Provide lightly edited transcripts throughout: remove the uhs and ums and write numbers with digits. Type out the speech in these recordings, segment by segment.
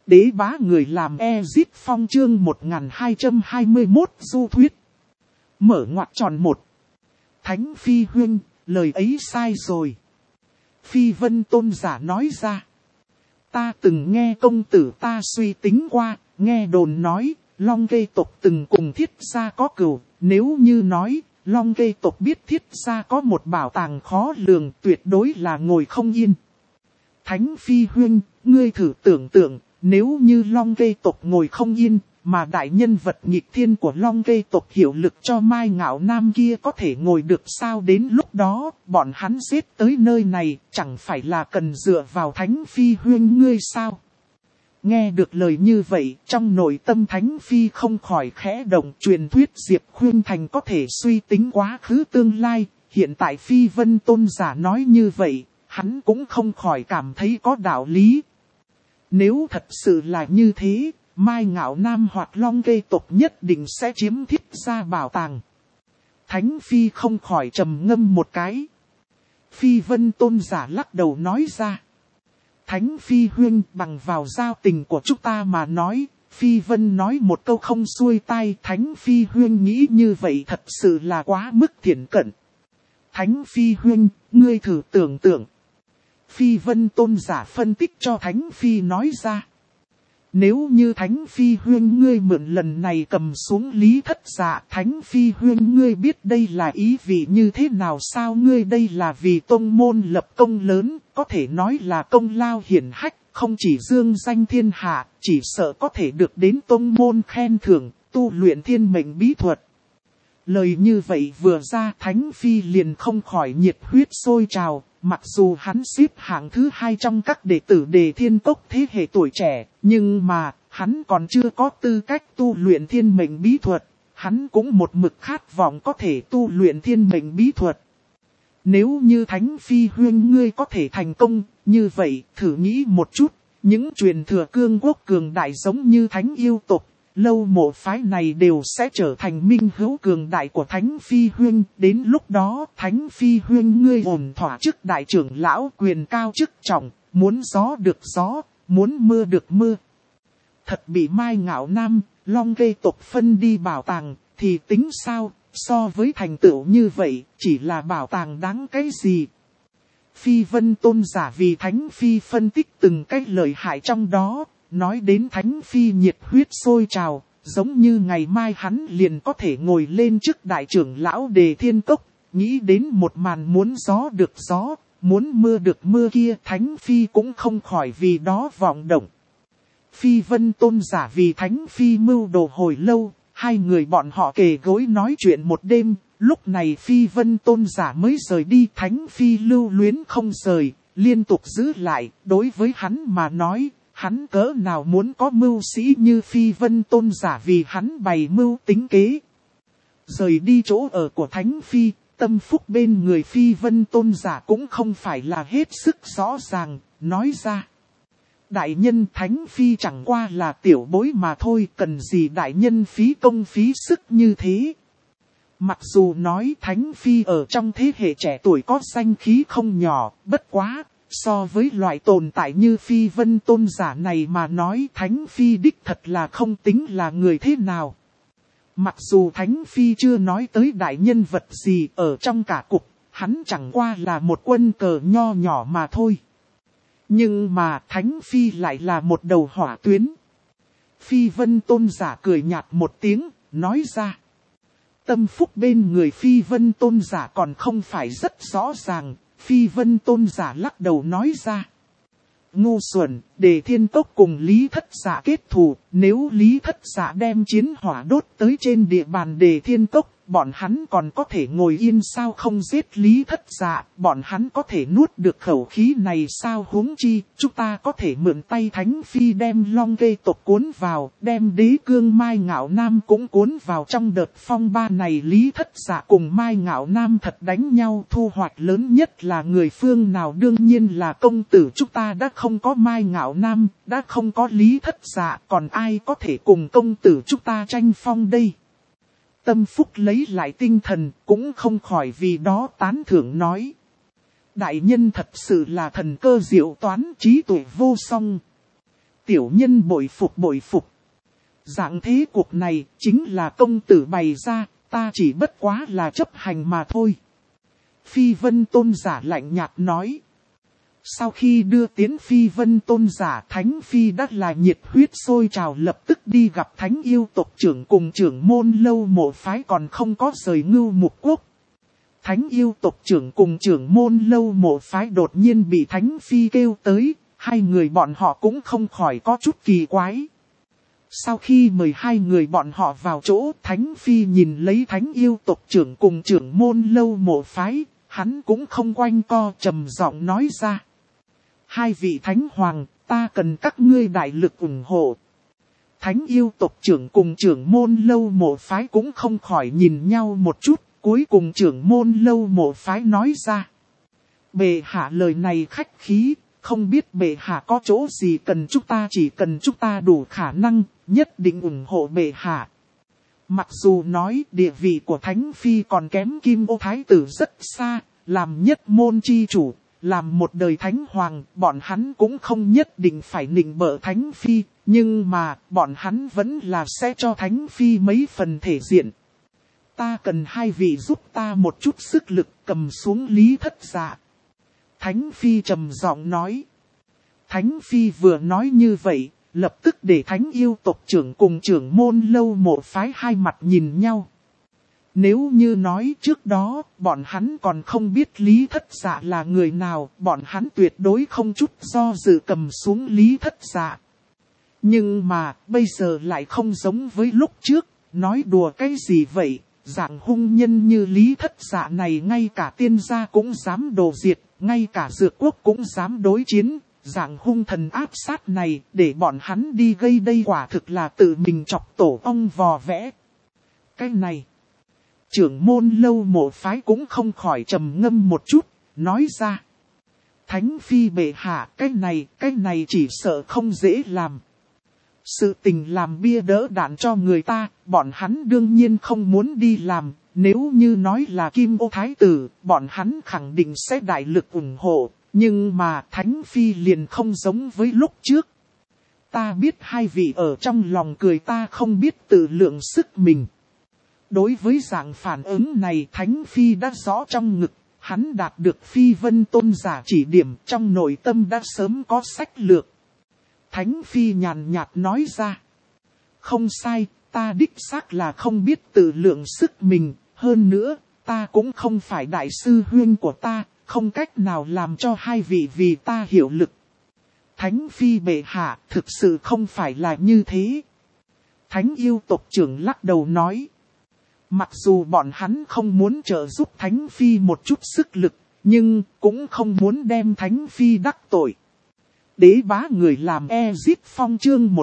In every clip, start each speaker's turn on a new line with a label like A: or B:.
A: Đế bá người làm Ezit Phong chương 1221 du thuyết. Mở ngoặc tròn 1. Thánh Phi huynh, lời ấy sai rồi. Phi Vân Tôn giả nói ra. Ta từng nghe công tử ta suy tính qua, nghe đồn nói, Long Kê tộc từng cùng Thiết gia có cừu. Nếu như nói, Long Kê tộc biết Thiết gia có một bảo tàng khó lường, tuyệt đối là ngồi không yên. Thánh Phi huynh, ngươi thử tưởng tượng, nếu như Long Kê tộc ngồi không yên, mà đại nhân vật nghịch thiên của Long Kê tộc hiệu lực cho Mai Ngạo Nam kia có thể ngồi được sao, đến lúc đó, bọn hắn giết tới nơi này, chẳng phải là cần dựa vào Thánh Phi huynh ngươi sao? Nghe được lời như vậy, trong nội tâm Thánh Phi không khỏi khẽ động. Truyền thuyết Diệp Khuyên Thành có thể suy tính quá khứ tương lai, hiện tại Phi Vân Tôn giả nói như vậy, hắn cũng không khỏi cảm thấy có đạo lý. Nếu thật sự là như thế, Mai Ngạo Nam hoặc Long Kê tộc nhất định sẽ chiếm Thiết gia bảo tàng. Thánh Phi không khỏi trầm ngâm một cái. Phi Vân Tôn giả lắc đầu nói ra. Thánh Phi huynh, bằng vào giao tình của chúng ta mà nói, Phi Vân nói một câu không xuôi tai. Thánh Phi huynh nghĩ như vậy thật sự là quá mức thiển cận. Thánh Phi huynh, ngươi thử tưởng tượng. Phi Vân Tôn giả phân tích cho Thánh Phi nói ra. Nếu như Thánh Phi huynh ngươi mượn lần này cầm xuống Lý Thất Dạ, Thánh Phi huynh ngươi biết đây là ý vị như thế nào sao? Ngươi đây là vì tông môn lập công lớn, có thể nói là công lao hiển hách, không chỉ dương danh thiên hạ, chỉ sợ có thể được đến tông môn khen thưởng, tu luyện thiên mệnh bí thuật. Lời như vậy vừa ra, Thánh Phi liền không khỏi nhiệt huyết sôi trào. Mặc dù hắn xếp hạng thứ 2 trong các đệ tử Đề Thiên Cốc thế hệ tuổi trẻ, nhưng mà, hắn còn chưa có tư cách tu luyện thiên mệnh bí thuật. Hắn cũng một mực khát vọng có thể tu luyện thiên mệnh bí thuật. Nếu như Thánh Phi huynh ngươi có thể thành công, như vậy, thử nghĩ một chút, những truyền thừa cương quốc cường đại giống như Thánh yêu tộc, Lâu Mộ phái này đều sẽ trở thành minh hữu cường đại của Thánh Phi huynh. Đến lúc đó, Thánh Phi huynh ngươi ổn thỏa chức đại trưởng lão, quyền cao chức trọng, muốn gió được gió, muốn mưa được mưa. Thật bị Mai Ngạo Nam, Long Kê tộc phân đi bảo tàng, thì tính sao? So với thành tựu như vậy, chỉ là bảo tàng đáng cái gì? Phi Vân Tôn giả vì Thánh Phi phân tích từng cái lợi hại trong đó. Nói đến Thánh Phi nhiệt huyết sôi trào, giống như ngày mai hắn liền có thể ngồi lên chức đại trưởng lão Đề Thiên Cốc, nghĩ đến một màn muốn gió được gió, muốn mưa được mưa kia, Thánh Phi cũng không khỏi vì đó vọng động. Phi Vân Tôn giả vì Thánh Phi mưu đồ hồi lâu, hai người bọn họ kề gối nói chuyện một đêm, lúc này Phi Vân Tôn giả mới rời đi. Thánh Phi lưu luyến không rời, liên tục giữ lại, đối với hắn mà nói. Hắn cỡ nào muốn có mưu sĩ như Phi Vân Tôn giả vì hắn bày mưu tính kế. Rời đi chỗ ở của Thánh Phi, tâm phúc bên người Phi Vân Tôn giả cũng không phải là hết sức rõ ràng, nói ra. Đại nhân Thánh Phi chẳng qua là tiểu bối mà thôi, cần gì đại nhân phí công phí sức như thế. Mặc dù nói Thánh Phi ở trong thế hệ trẻ tuổi có danh khí không nhỏ, bất quá. So với loại tồn tại như Phi Vân Tôn giả này mà nói, Thánh Phi đích thật là không tính là người thế nào. Mặc dù Thánh Phi chưa nói tới đại nhân vật gì ở trong cả cục, hắn chẳng qua là một quân cờ nho nhỏ mà thôi. Nhưng mà Thánh Phi lại là một đầu hỏa tuyến. Phi Vân Tôn giả cười nhạt một tiếng, nói ra. Tâm phúc bên người Phi Vân Tôn giả còn không phải rất rõ ràng. Phi Vân Tôn giả lắc đầu nói ra. Ngu xuẩn, Đề Thiên Cốc cùng Lý Thất Dạ kết thù, nếu Lý Thất Dạ đem chiến hỏa đốt tới trên địa bàn Đề Thiên Cốc, bọn hắn còn có thể ngồi yên sao không giết Lý Thất Dạ, bọn hắn có thể nuốt được khẩu khí này sao? Huống chi, chúng ta có thể mượn tay Thánh Phi đem Long Kê tộc cuốn vào, đem Đế Cương Mai Ngạo Nam cũng cuốn vào trong đợt phong ba này. Lý Thất Dạ cùng Mai Ngạo Nam thật đánh nhau, thu hoạch lớn nhất là người phương nào? Đương nhiên là công tử. Chúng ta đã không có Mai Ngạo Nam, đã không có Lý Thất Dạ, còn ai có thể cùng công tử chúng ta tranh phong đây? Tâm phúc lấy lại tinh thần, cũng không khỏi vì đó tán thưởng nói. Đại nhân thật sự là thần cơ diệu toán, trí tuệ vô song. Tiểu nhân bội phục bội phục. Dạng thế cuộc này chính là công tử bày ra, ta chỉ bất quá là chấp hành mà thôi. Phi Vân Tôn giả lạnh nhạt nói. Sau khi đưa tiến Phi Vân Tôn giả, Thánh Phi đã là nhiệt huyết sôi trào lập tức đi gặp Thánh yêu tộc trưởng cùng trưởng môn Lâu Mộ phái còn không có rời Ngưu Mục Quốc. Thánh yêu tộc trưởng cùng trưởng môn Lâu Mộ phái đột nhiên bị Thánh Phi kêu tới, hai người bọn họ cũng không khỏi có chút kỳ quái. Sau khi mời hai người bọn họ vào chỗ, Thánh Phi nhìn lấy Thánh yêu tộc trưởng cùng trưởng môn Lâu Mộ phái, hắn cũng không quanh co trầm giọng nói ra. Hai vị Thánh Hoàng, ta cần các ngươi đại lực ủng hộ. Thánh yêu tộc trưởng cùng trưởng môn Lâu Mộ phái cũng không khỏi nhìn nhau một chút, cuối cùng trưởng môn Lâu Mộ phái nói ra. Bệ hạ lời này khách khí, không biết bệ hạ có chỗ gì cần chúng ta, chỉ cần chúng ta đủ khả năng, nhất định ủng hộ bệ hạ. Mặc dù nói địa vị của Thánh Phi còn kém Kim Ô Thái Tử rất xa, làm nhất môn chi chủ, làm một đời Thánh Hoàng, bọn hắn cũng không nhất định phải nịnh bợ Thánh Phi, nhưng mà bọn hắn vẫn là sẽ cho Thánh Phi mấy phần thể diện. Ta cần hai vị giúp ta một chút sức lực cầm xuống Lý Thất Dạ. Thánh Phi trầm giọng nói. Thánh Phi vừa nói như vậy, lập tức để Thánh yêu tộc trưởng cùng trưởng môn Lâu Mộ phái hai mặt nhìn nhau. Nếu như nói trước đó, bọn hắn còn không biết Lý Thất Dạ là người nào, bọn hắn tuyệt đối không chút do dự cầm xuống Lý Thất Dạ. Nhưng mà, bây giờ lại không giống với lúc trước, nói đùa cái gì vậy, dạng hung nhân như Lý Thất Dạ này ngay cả tiên gia cũng dám đồ diệt, ngay cả dược quốc cũng dám đối chiến. Dạng hung thần áp sát này, để bọn hắn đi gây đây quả thực là tự mình chọc tổ ong vò vẽ. Cái này, trưởng môn Lâu Mộ phái cũng không khỏi trầm ngâm một chút, nói ra. Thánh Phi bệ hạ, cái này chỉ sợ không dễ làm. Sự tình làm bia đỡ đạn cho người ta, bọn hắn đương nhiên không muốn đi làm. Nếu như nói là Kim Ô Thái Tử, bọn hắn khẳng định sẽ đại lực ủng hộ. Nhưng mà Thánh Phi liền không giống với lúc trước. Ta biết hai vị ở trong lòng cười ta không biết tự lượng sức mình. Đối với dạng phản ứng này Thánh Phi đã rõ trong ngực. Hắn đạt được Phi Vân Tôn giả chỉ điểm trong nội tâm đã sớm có sách lược. Thánh Phi nhàn nhạt nói ra. Không sai, ta đích xác là không biết tự lượng sức mình. Hơn nữa, ta cũng không phải đại sư huynh của ta. Không cách nào làm cho hai vị vì ta hiệu lực. Thánh Phi bệ hạ thực sự không phải là như thế. Thánh yêu tộc trưởng lắc đầu nói. Mặc dù bọn hắn không muốn trợ giúp Thánh Phi một chút sức lực, nhưng cũng không muốn đem Thánh Phi đắc tội. Đế bá người làm Ezit Phong chương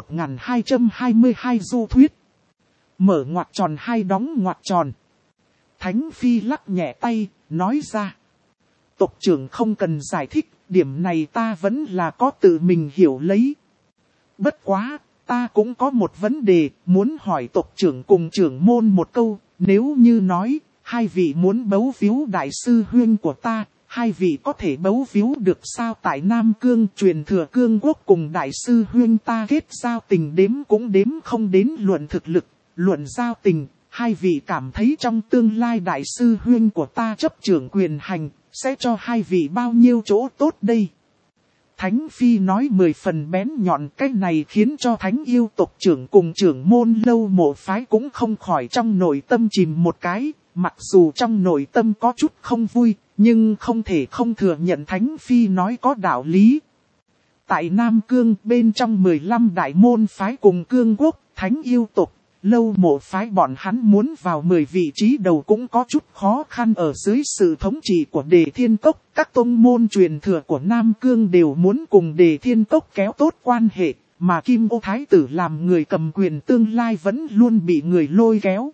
A: 1222 du thuyết. Mở ngoặc tròn hai đóng ngoặc tròn. Thánh Phi lắc nhẹ tay, nói ra. Tộc trưởng không cần giải thích, điểm này ta vẫn là có tự mình hiểu lấy. Bất quá, ta cũng có một vấn đề, muốn hỏi tộc trưởng cùng trưởng môn một câu, nếu như nói, hai vị muốn bấu víu đại sư huynh của ta, hai vị có thể bấu víu được sao? Tại Nam Cương truyền thừa cương quốc cùng đại sư huynh ta kết giao tình đếm cũng đếm không đến luận thực lực, luận giao tình, hai vị cảm thấy trong tương lai đại sư huynh của ta chấp trưởng quyền hành, sẽ cho hai vị bao nhiêu chỗ tốt đây? Thánh Phi nói 10 phần bén nhọn, cái này khiến cho Thánh yêu tộc trưởng cùng trưởng môn Lâu Mộ phái cũng không khỏi trong nội tâm chìm một cái, mặc dù trong nội tâm có chút không vui, nhưng không thể không thừa nhận Thánh Phi nói có đạo lý. Tại Nam Cương bên trong 15 đại môn phái cùng cương quốc, Thánh yêu tộc, Lâu Mộ phái bọn hắn muốn vào 10 vị trí đầu cũng có chút khó khăn. Ở dưới sự thống trị của Đề Thiên Cốc, các tông môn truyền thừa của Nam Cương đều muốn cùng Đề Thiên Cốc kéo tốt quan hệ, mà Kim Ô Thái Tử làm người cầm quyền tương lai vẫn luôn bị người lôi kéo.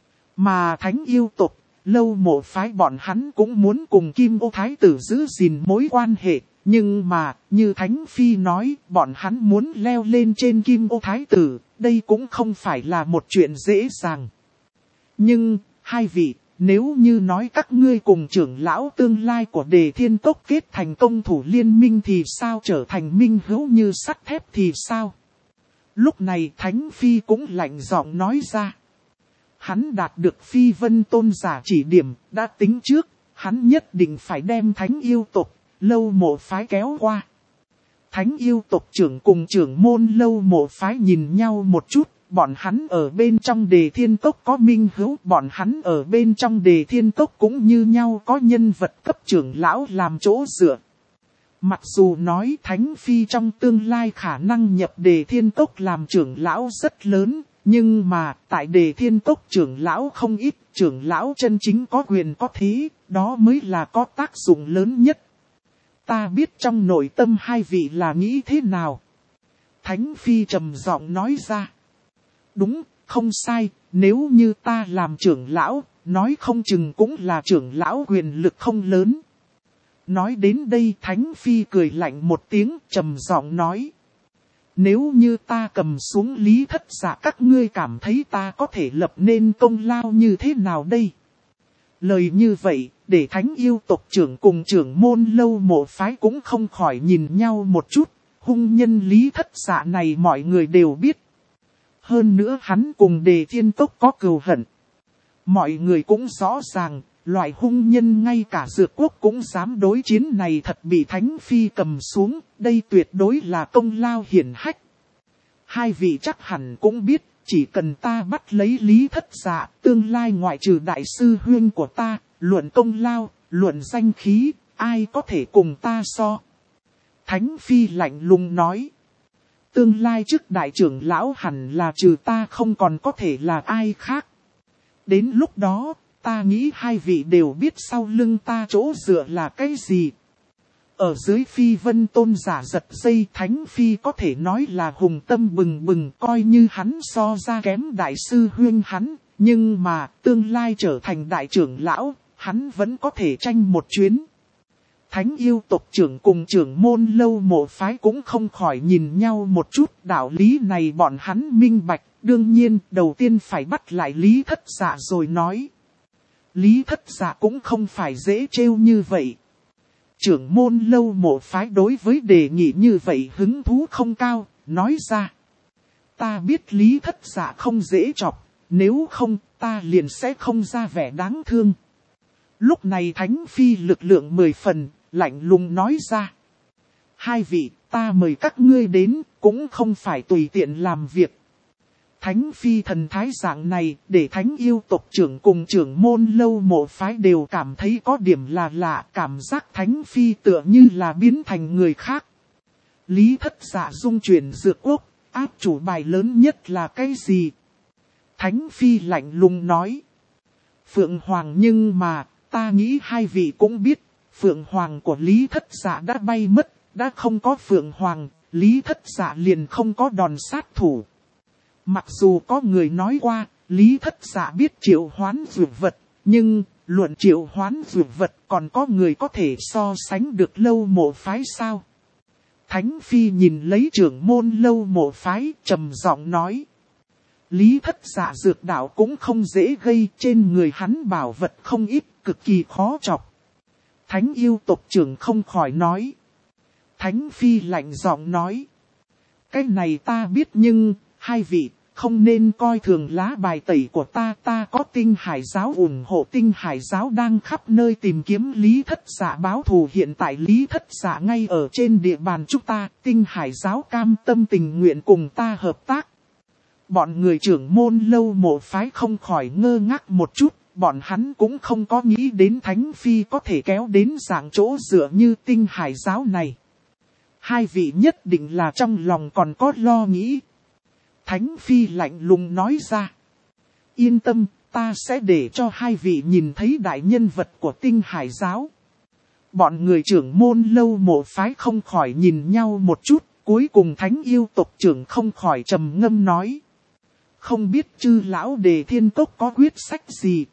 A: Mà Thánh yêu tộc, Lâu Mộ phái bọn hắn cũng muốn cùng Kim Ô Thái Tử giữ gìn mối quan hệ. Nhưng mà, như Thánh Phi nói, bọn hắn muốn leo lên trên Kim Ô Thái Tử, đây cũng không phải là một chuyện dễ dàng. Nhưng, hai vị, Nếu như nói các ngươi cùng trưởng lão tương lai của Đề Thiên Cốc kết thành công thủ liên minh thì sao, trở thành minh hữu như sắt thép thì sao? Lúc này Thánh Phi cũng lạnh giọng nói ra. Hắn đạt được Phi Vân Tôn giả chỉ điểm, đã tính trước, hắn nhất định phải đem Thánh Yêu tộc, Lâu Mộ phái kéo qua. Thánh Yêu tộc trưởng cùng trưởng môn Lâu Mộ phái nhìn nhau một chút, bọn hắn ở bên trong Đề Thiên Cốc có minh hữu, bọn hắn ở bên trong Đề Thiên Cốc cũng như nhau có nhân vật cấp trưởng lão làm chỗ dựa. Mặc dù nói Thánh Phi trong tương lai khả năng nhập Đề Thiên Cốc làm trưởng lão rất lớn, nhưng mà tại Đề Thiên Cốc trưởng lão không ít, trưởng lão chân chính có quyền có thế, đó mới là có tác dụng lớn nhất. Ta biết trong nội tâm hai vị là nghĩ thế nào. Thánh Phi trầm giọng nói ra. Đúng, không sai, nếu như ta làm trưởng lão, nói không chừng cũng là trưởng lão quyền lực không lớn. Nói đến đây Thánh Phi cười lạnh một tiếng, trầm giọng nói. Nếu như ta cầm xuống Lý Thất Dạ, các ngươi cảm thấy ta có thể lập nên công lao như thế nào đây? Lời như vậy, để Thánh Yêu tộc trưởng cùng trưởng môn Lâu Mộ phái cũng không khỏi nhìn nhau một chút. Hung nhân Lý Thất Dạ này mọi người đều biết. Hơn nữa hắn cùng Đề Thiên Cốc có cừu hận. Mọi người cũng rõ ràng, loại hung nhân ngay cả Dược Quốc cũng dám đối chiến này thật bị Thánh Phi cầm xuống, đây tuyệt đối là công lao hiển hách. Hai vị chắc hẳn cũng biết, chỉ cần ta bắt lấy Lý Thất Dạ, tương lai ngoại trừ đại sư huynh của ta, luận công lao, luận danh khí, ai có thể cùng ta so. Thánh Phi lạnh lùng nói. Tương lai trước đại trưởng lão hẳn là trừ ta không còn có thể là ai khác. Đến lúc đó, ta nghĩ hai vị đều biết sau lưng ta chỗ dựa là cái gì. Ở dưới Phi Vân Tôn giả giật dây, Thánh Phi có thể nói là hùng tâm bừng bừng, coi như hắn so ra kém đại sư huynh hắn. Nhưng mà tương lai trở thành đại trưởng lão, hắn vẫn có thể tranh một chuyến. Thánh Yêu tộc trưởng cùng trưởng môn Lâu Mộ phái cũng không khỏi nhìn nhau một chút, đạo lý này bọn hắn minh bạch, đương nhiên đầu tiên phải bắt lại Lý Thất Dạ rồi nói. Lý Thất Dạ cũng không phải dễ trêu như vậy. Trưởng môn Lâu Mộ phái đối với đề nghị như vậy hứng thú không cao, nói ra. Ta biết Lý Thất Dạ không dễ chọc, nếu không ta liền sẽ không ra vẻ đáng thương. Lúc này Thánh Phi lực lượng 10 phần, lạnh lùng nói ra. Hai vị, ta mời các ngươi đến, cũng không phải tùy tiện làm việc. Thánh Phi thần thái dạng này, để Thánh Yêu tộc trưởng cùng trưởng môn Lâu Mộ phái đều cảm thấy có điểm là lạ, cảm giác Thánh Phi tựa như là biến thành người khác. Lý Thất Dạ dung chuyển Dược Quốc, áp chủ bài lớn nhất là cái gì? Thánh Phi lạnh lùng nói. Phượng Hoàng, nhưng mà, ta nghĩ hai vị cũng biết, Phượng Hoàng của Lý Thất Dạ đã bay mất, đã không có Phượng Hoàng, Lý Thất Dạ liền không có đòn sát thủ. Mặc dù có người nói qua, Lý Thất Dạ biết triệu hoán dược vật, nhưng luận triệu hoán dược vật còn có người có thể so sánh được Lâu Mộ phái sao? Thánh Phi nhìn lấy trưởng môn Lâu Mộ phái, trầm giọng nói. Lý Thất Dạ dược đạo cũng không dễ gây, trên người hắn bảo vật không ít, cực kỳ khó chọc. Thánh Yêu tộc trưởng không khỏi nói. Thánh Phi lạnh giọng nói. Cái này ta biết, nhưng hai vị không nên coi thường lá bài tẩy của ta. Ta có Tinh Hải giáo ủng hộ, Tinh Hải giáo đang khắp nơi tìm kiếm Lý Thất Dạ báo thù. Hiện tại Lý Thất Dạ ngay ở trên địa bàn chúng ta, Tinh Hải giáo cam tâm tình nguyện cùng ta hợp tác. Bọn người trưởng môn Lâu Mộ phái không khỏi ngơ ngác một chút. Bọn hắn cũng không có nghĩ đến Thánh Phi có thể kéo đến dạng chỗ dựa như Tinh Hải giáo này. Hai vị nhất định là trong lòng còn có lo nghĩ. Thánh Phi lạnh lùng nói ra. Yên tâm, ta sẽ để cho hai vị nhìn thấy đại nhân vật của Tinh Hải giáo. Bọn người trưởng môn Lâu Mộ phái không khỏi nhìn nhau một chút. Cuối cùng Thánh Yêu tộc trưởng không khỏi trầm ngâm nói. Không biết chư lão Đề Thiên Cốc có quyết sách gì.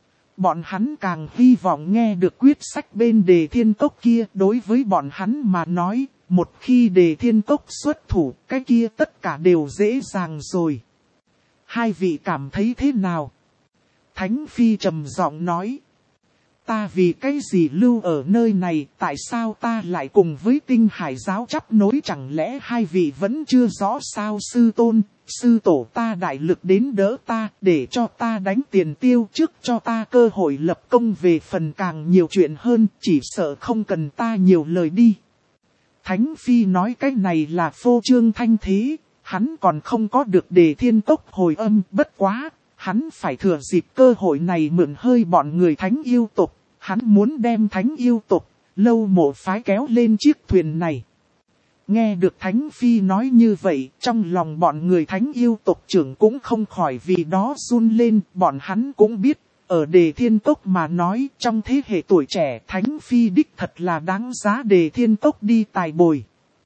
A: Bọn hắn càng hy vọng nghe được quyết sách bên Đề Thiên Cốc kia. Đối với bọn hắn mà nói, một khi Đề Thiên Cốc xuất thủ, cái kia tất cả đều dễ dàng rồi. Hai vị cảm thấy thế nào? Thánh Phi trầm giọng nói. Ta vì cái gì lưu ở nơi này, tại sao ta lại cùng với Tinh Hải giáo chấp nối, chẳng lẽ hai vị vẫn chưa rõ sao? Sư tôn, sư tổ ta đại lực đến đỡ ta, để cho ta đánh tiền tiêu trước, cho ta cơ hội lập công, về phần càng nhiều chuyện hơn, chỉ sợ không cần ta nhiều lời đi. Thánh Phi nói cái này là phô trương thanh thế, hắn còn không có được Đề Thiên Cốc hồi âm, bất quá, hắn phải thừa dịp cơ hội này mượn hơi bọn người thánh yêu tộc. Hắn muốn đem thánh yêu tộc, Lâu Mộ phái kéo lên chiếc thuyền này. Nghe được Thánh Phi nói như vậy, trong lòng bọn người thánh yêu tộc trưởng cũng không khỏi vì đó run lên. Bọn hắn cũng biết, ở Đề Thiên Cốc mà nói, trong thế hệ tuổi trẻ, Thánh Phi đích thật là đáng giá Đề Thiên Cốc đi tài bồi.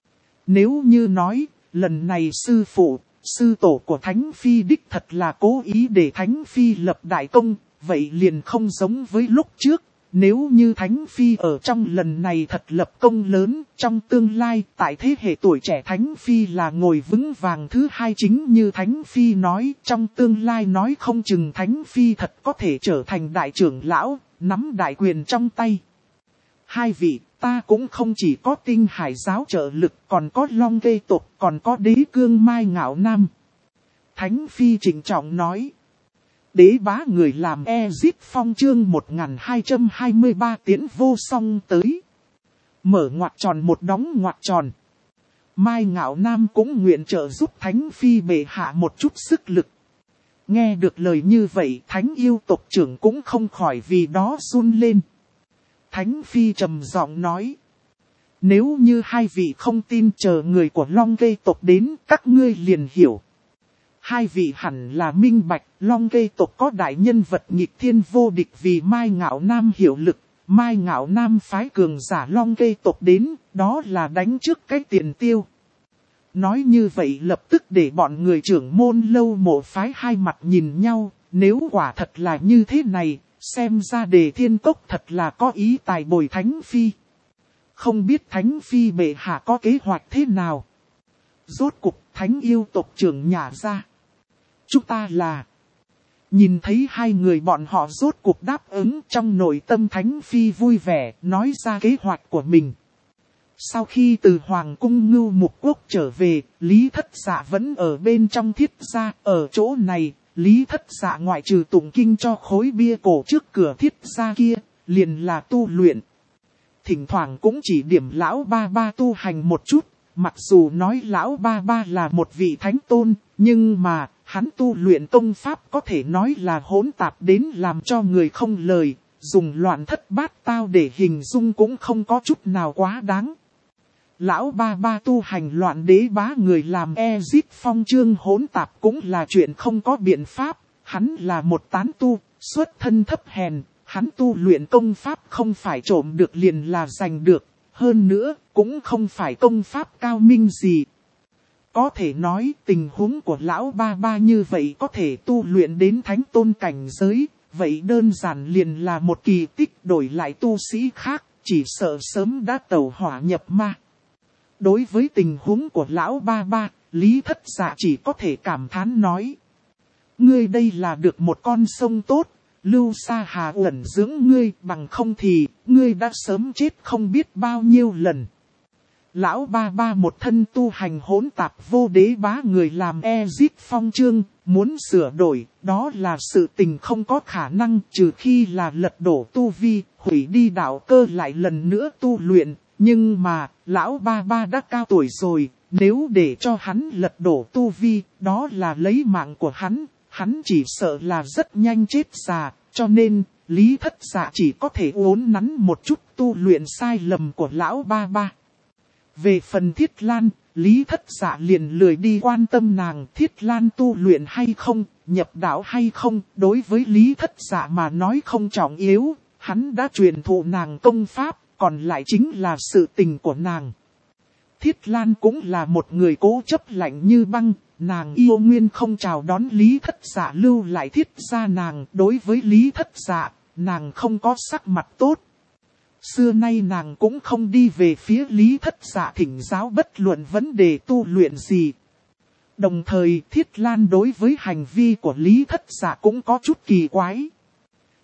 A: Nếu như nói, lần này sư phụ, sư tổ của Thánh Phi đích thật là cố ý để Thánh Phi lập đại công, vậy liền không giống với lúc trước. Nếu như Thánh Phi ở trong lần này thật lập công lớn, trong tương lai, tại thế hệ tuổi trẻ Thánh Phi là ngồi vững vàng thứ hai, chính như Thánh Phi nói, trong tương lai nói không chừng Thánh Phi thật có thể trở thành đại trưởng lão, nắm đại quyền trong tay. Hai vị, ta cũng không chỉ có Tinh Hải giáo trợ lực, còn có Long Kê tộc, còn có Đế Cương Mai Ngạo Nam. Thánh Phi trịnh trọng nói. Đế bá người làm Ezip Phong chương 1223 Tiễn Vô Song tới. Mở ngoặc tròn một đóng ngoặc tròn. Mai Ngạo Nam cũng nguyện trợ giúp Thánh Phi bệ hạ một chút sức lực. Nghe được lời như vậy, Thánh yêu tộc trưởng cũng không khỏi vì đó run lên. Thánh Phi trầm giọng nói. Nếu như hai vị không tin, chờ người của Long Kê tộc đến, các ngươi liền hiểu. Hai vị hẳn là minh bạch, Long Kê tộc có đại nhân vật nghịch thiên vô địch vì Mai Ngạo Nam hiệu lực. Mai Ngạo Nam phái cường giả Long Kê tộc đến, đó là đánh trước cái tiền tiêu. Nói như vậy lập tức để bọn người trưởng môn Lâu Mộ phái hai mặt nhìn nhau, nếu quả thật là như thế này, xem ra Đề Thiên Cốc thật là có ý tài bồi Thánh Phi. Không biết Thánh Phi bệ hạ có kế hoạch thế nào? Rốt cục Thánh yêu tộc trưởng nhả ra. Chúng ta là... Nhìn thấy hai người bọn họ rốt cuộc đáp ứng, trong nội tâm Thánh Phi vui vẻ, nói ra kế hoạch của mình. Sau khi từ Hoàng cung Ngưu Mục Quốc trở về, Lý Thất Dạ vẫn ở bên trong Thiết gia. Ở chỗ này, Lý Thất Dạ ngoại trừ tụng kinh cho khối bia cổ trước cửa Thiết gia kia, liền là tu luyện. Thỉnh thoảng cũng chỉ điểm lão ba ba tu hành một chút, mặc dù nói lão ba ba là một vị thánh tôn, nhưng mà... Hắn tu luyện công pháp có thể nói là hỗn tạp đến làm cho người không lời, dùng loạn thất bát tao để hình dung cũng không có chút nào quá đáng. Lão ba ba tu hành loạn đế bá người làm Ezip Phong chương hỗn tạp cũng là chuyện không có biện pháp, hắn là một tán tu, xuất thân thấp hèn, hắn tu luyện công pháp không phải trộm được liền là giành được, hơn nữa cũng không phải công pháp cao minh gì. Có thể nói tình huống của lão ba ba như vậy có thể tu luyện đến thánh tôn cảnh giới, vậy đơn giản liền là một kỳ tích, đổi lại tu sĩ khác, chỉ sợ sớm đã tẩu hỏa nhập ma. Đối với tình huống của lão ba ba, Lý Thất Dạ chỉ có thể cảm thán nói. Ngươi đây là được một con sông tốt, Lưu Sa Hà uẩn dưỡng ngươi, bằng không thì, ngươi đã sớm chết không biết bao nhiêu lần. Lão ba ba một thân tu hành hỗn tạp vô đế bá người làm Ezip Phong chương, muốn sửa đổi, đó là sự tình không có khả năng, trừ khi là lật đổ tu vi, hủy đi đạo cơ lại lần nữa tu luyện. Nhưng mà, lão ba ba đã cao tuổi rồi, nếu để cho hắn lật đổ tu vi, đó là lấy mạng của hắn chỉ sợ là rất nhanh chết già, cho nên, Lý Thất Dạ chỉ có thể uốn nắn một chút tu luyện sai lầm của lão ba ba. Về phần Thiết Lan, Lý Thất Dạ liền lười đi quan tâm nàng Thiết Lan tu luyện hay không, nhập đạo hay không, đối với Lý Thất Dạ mà nói không trọng yếu, hắn đã truyền thụ nàng công pháp, còn lại chính là sự tình của nàng. Thiết Lan cũng là một người cố chấp lạnh như băng, nàng yêu nguyên không chào đón Lý Thất Dạ lưu lại Thiết gia nàng, đối với Lý Thất Dạ, nàng không có sắc mặt tốt. Xưa nay nàng cũng không đi về phía Lý Thất Dạ thỉnh giáo bất luận vấn đề tu luyện gì. Đồng thời Thiết Lan đối với hành vi của Lý Thất Dạ cũng có chút kỳ quái.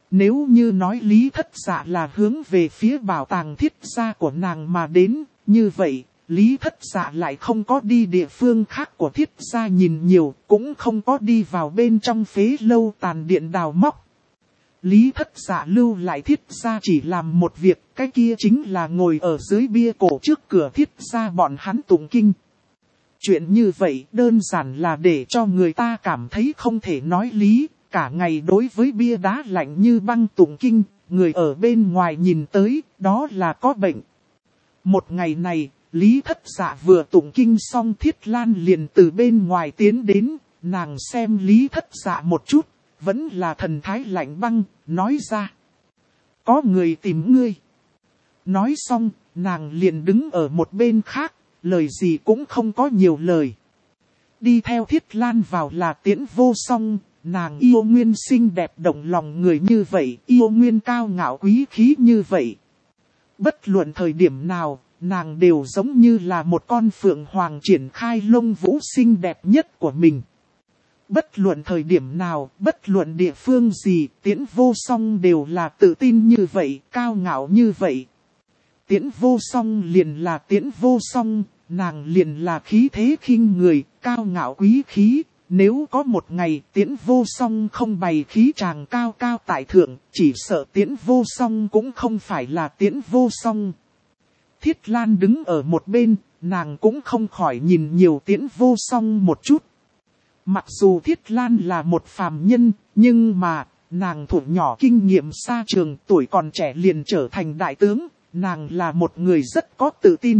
A: Nếu như nói Lý Thất Dạ là hướng về phía bảo tàng Thiết gia của nàng mà đến, như vậy, Lý Thất Dạ lại không có đi địa phương khác của Thiết gia nhìn nhiều, cũng không có đi vào bên trong phế lâu tàn điện đào móc. Lý Thất Dạ lưu lại Thiết gia chỉ làm một việc, cái kia chính là ngồi ở dưới bia cổ trước cửa Thiết gia bọn hắn tụng kinh. Chuyện như vậy đơn giản là để cho người ta cảm thấy không thể nói lý, cả ngày đối với bia đá lạnh như băng tụng kinh, người ở bên ngoài nhìn tới, đó là có bệnh. Một ngày này, Lý Thất Dạ vừa tụng kinh xong Thiết Lan liền từ bên ngoài tiến đến, nàng xem Lý Thất Dạ một chút, vẫn là thần thái lạnh băng, nói ra. Có người tìm ngươi. Nói xong, nàng liền đứng ở một bên khác, lời gì cũng không có nhiều lời. Đi theo Thiết Lan vào là Tiễn Vô Song, nàng yêu nguyên xinh đẹp động lòng người như vậy, yêu nguyên cao ngạo quý khí như vậy. Bất luận thời điểm nào, nàng đều giống như là một con phượng hoàng triển khai lông vũ xinh đẹp nhất của mình. Bất luận thời điểm nào, bất luận địa phương gì, Tiễn Vô Song đều là tự tin như vậy, cao ngạo như vậy. Tiễn Vô Song liền là Tiễn Vô Song, nàng liền là khí thế khinh người, cao ngạo quý khí. Nếu có một ngày Tiễn Vô Song không bày khí tràng cao cao tại thượng, chỉ sợ Tiễn Vô Song cũng không phải là Tiễn Vô Song. Thiết Lan đứng ở một bên, nàng cũng không khỏi nhìn nhiều Tiễn Vô Song một chút. Mặc dù Thiết Lan là một phàm nhân, nhưng mà, nàng thủ nhỏ kinh nghiệm xa trường, tuổi còn trẻ liền trở thành đại tướng, nàng là một người rất có tự tin.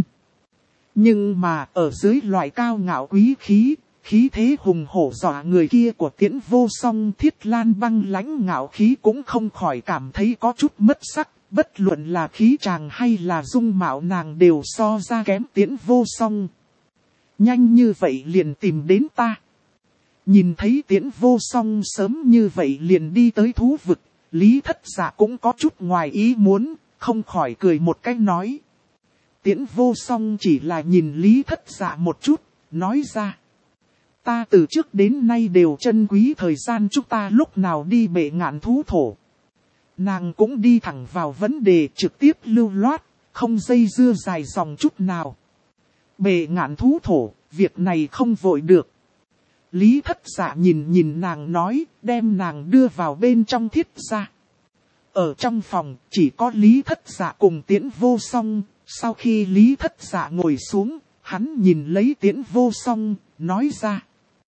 A: Nhưng mà, ở dưới loại cao ngạo quý khí, khí thế hùng hổ dọa người kia của Tiễn Vô Song, Thiết Lan băng lãnh ngạo khí cũng không khỏi cảm thấy có chút mất sắc, bất luận là khí tràng hay là dung mạo nàng đều so ra kém Tiễn Vô Song. Nhanh như vậy liền tìm đến ta. Nhìn thấy Tiễn Vô Song sớm như vậy liền đi tới thú vực, Lý Thất Dạ cũng có chút ngoài ý muốn, không khỏi cười một cái nói. Tiễn Vô Song chỉ là nhìn Lý Thất Dạ một chút, nói ra. Ta từ trước đến nay đều trân quý thời gian chúng ta lúc nào đi bệ ngạn thú thổ. Nàng cũng đi thẳng vào vấn đề trực tiếp lưu loát, không dây dưa dài dòng chút nào. Bệ ngạn thú thổ, việc này không vội được. Lý Thất Dạ nhìn nàng nói, đem nàng đưa vào bên trong Thiết gia. Ở trong phòng, chỉ có Lý Thất Dạ cùng Tiễn Vô Song. Sau khi Lý Thất Dạ ngồi xuống, hắn nhìn lấy Tiễn Vô Song, nói ra.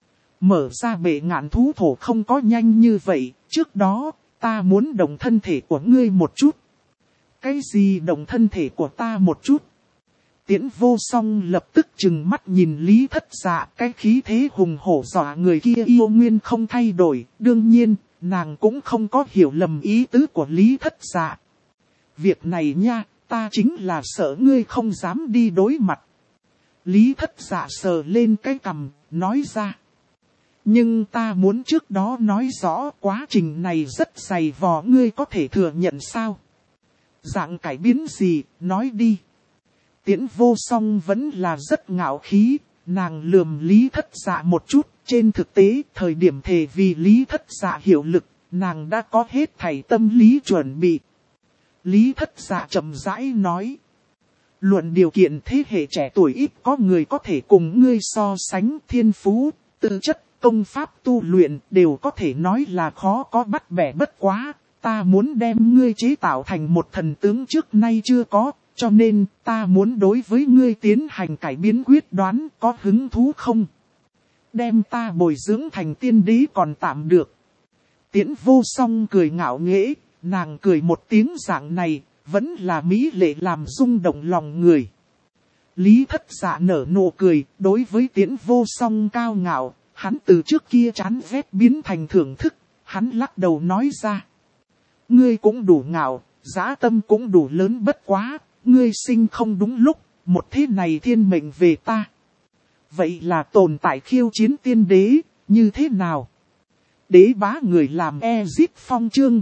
A: Mở ra bệ ngạn thú thổ không có nhanh như vậy, trước đó, ta muốn động thân thể của ngươi một chút. Cái gì động thân thể của ta một chút? Tiễn Vô Song lập tức trừng mắt nhìn Lý Thất Dạ, cái khí thế hùng hổ dọa người kia yêu nguyên không thay đổi, đương nhiên, nàng cũng không có hiểu lầm ý tứ của Lý Thất Dạ. Việc này nha, ta chính là sợ ngươi không dám đi đối mặt. Lý Thất Dạ sờ lên cái cằm, nói ra. Nhưng ta muốn trước đó nói rõ quá trình này rất dày vò, ngươi có thể thừa nhận sao? Dạng cải biến gì, nói đi. Tiễn Vô Song vẫn là rất ngạo khí, nàng lườm Lý Thất Dạ một chút, trên thực tế, thời điểm thề vì Lý Thất Dạ hiệu lực, nàng đã có hết thảy tâm lý chuẩn bị. Lý Thất Dạ chậm rãi nói. Luận điều kiện thế hệ trẻ tuổi ít có người có thể cùng ngươi so sánh, thiên phú, tư chất, công pháp tu luyện đều có thể nói là khó có bắt bẻ bất quá. Ta muốn đem ngươi chế tạo thành một thần tướng trước nay chưa có, cho nên ta muốn đối với ngươi tiến hành cải biến quyết đoán, có hứng thú không? Đem ta bồi dưỡng thành tiên đế còn tạm được. Tiễn Vô Song cười ngạo nghễ, nàng cười một tiếng dạng này, vẫn là mỹ lệ làm rung động lòng người. Lý Thất Dạ nở nụ cười, đối với Tiễn Vô Song cao ngạo, hắn từ trước kia chán ghét biến thành thưởng thức, hắn lắc đầu nói ra. Ngươi cũng đủ ngạo, dã tâm cũng đủ lớn bất quá, ngươi sinh không đúng lúc, một thế này thiên mệnh về ta. Vậy là tồn tại khiêu chiến tiên đế, như thế nào? Đế bá người làm Ezip Phong chương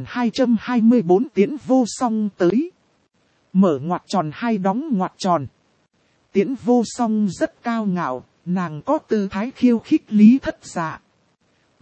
A: 1224 Tiễn Vô Song tới. Mở ngoặc tròn hai đóng ngoặc tròn. Tiễn Vô Song rất cao ngạo, nàng có tư thái khiêu khích Lý Thất Dạ.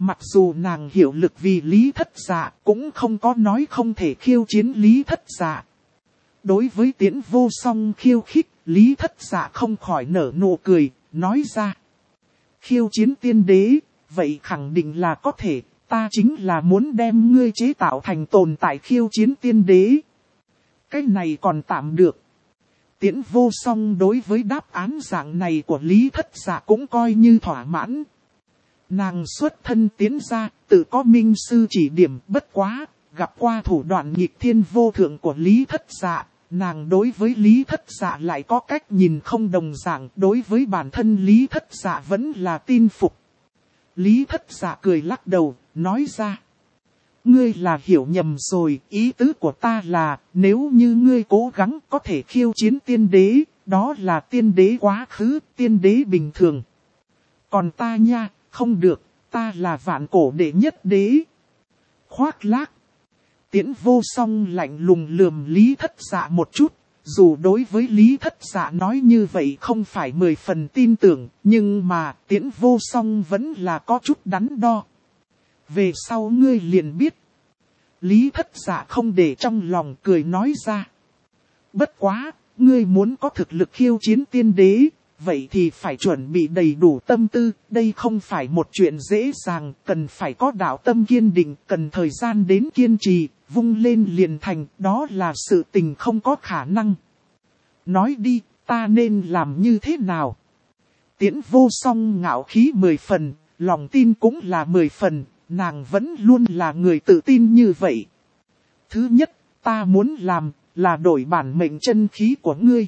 A: Mặc dù nàng hiệu lực vì Lý Thất Dạ, cũng không có nói không thể khiêu chiến Lý Thất Dạ. Đối với Tiễn Vô Song khiêu khích, Lý Thất Dạ không khỏi nở nụ cười, nói ra. Khiêu chiến tiên đế, vậy khẳng định là có thể, ta chính là muốn đem ngươi chế tạo thành tồn tại khiêu chiến tiên đế. Cái này còn tạm được. Tiễn Vô Song đối với đáp án dạng này của Lý Thất Dạ cũng coi như thỏa mãn. Nàng xuất thân tiến ra, tự có minh sư chỉ điểm, bất quá, gặp qua thủ đoạn nghịch thiên vô thượng của Lý Thất Dạ, nàng đối với Lý Thất Dạ lại có cách nhìn không đồng dạng, đối với bản thân Lý Thất Dạ vẫn là tin phục. Lý Thất Dạ cười lắc đầu, nói ra. Ngươi là hiểu nhầm rồi, ý tứ của ta là, nếu như ngươi cố gắng có thể khiêu chiến tiên đế, đó là tiên đế quá khứ, tiên đế bình thường. Còn ta nha, không được, ta là vạn cổ đệ nhất đế. Khoác lác. Tiễn Vô Song lạnh lùng lườm Lý Thất Dạ một chút, dù đối với Lý Thất Dạ nói như vậy không phải 10 phần tin tưởng, nhưng mà Tiễn Vô Song vẫn là có chút đắn đo. Về sau ngươi liền biết. Lý Thất Dạ không để trong lòng, cười nói ra. Bất quá, ngươi muốn có thực lực khiêu chiến tiên đế, vậy thì phải chuẩn bị đầy đủ tâm tư, đây không phải một chuyện dễ dàng, cần phải có đạo tâm kiên định, cần thời gian đến kiên trì, vung lên liền thành, đó là sự tình không có khả năng. Nói đi, ta nên làm như thế nào? Tiễn Vô Song ngạo khí 10 phần, lòng tin cũng là 10 phần, nàng vẫn luôn là người tự tin như vậy. Thứ nhất, ta muốn làm, là đổi bản mệnh chân khí của ngươi.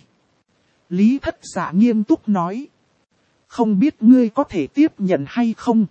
A: Lý Thất Dạ nghiêm túc nói. Không biết ngươi có thể tiếp nhận hay không?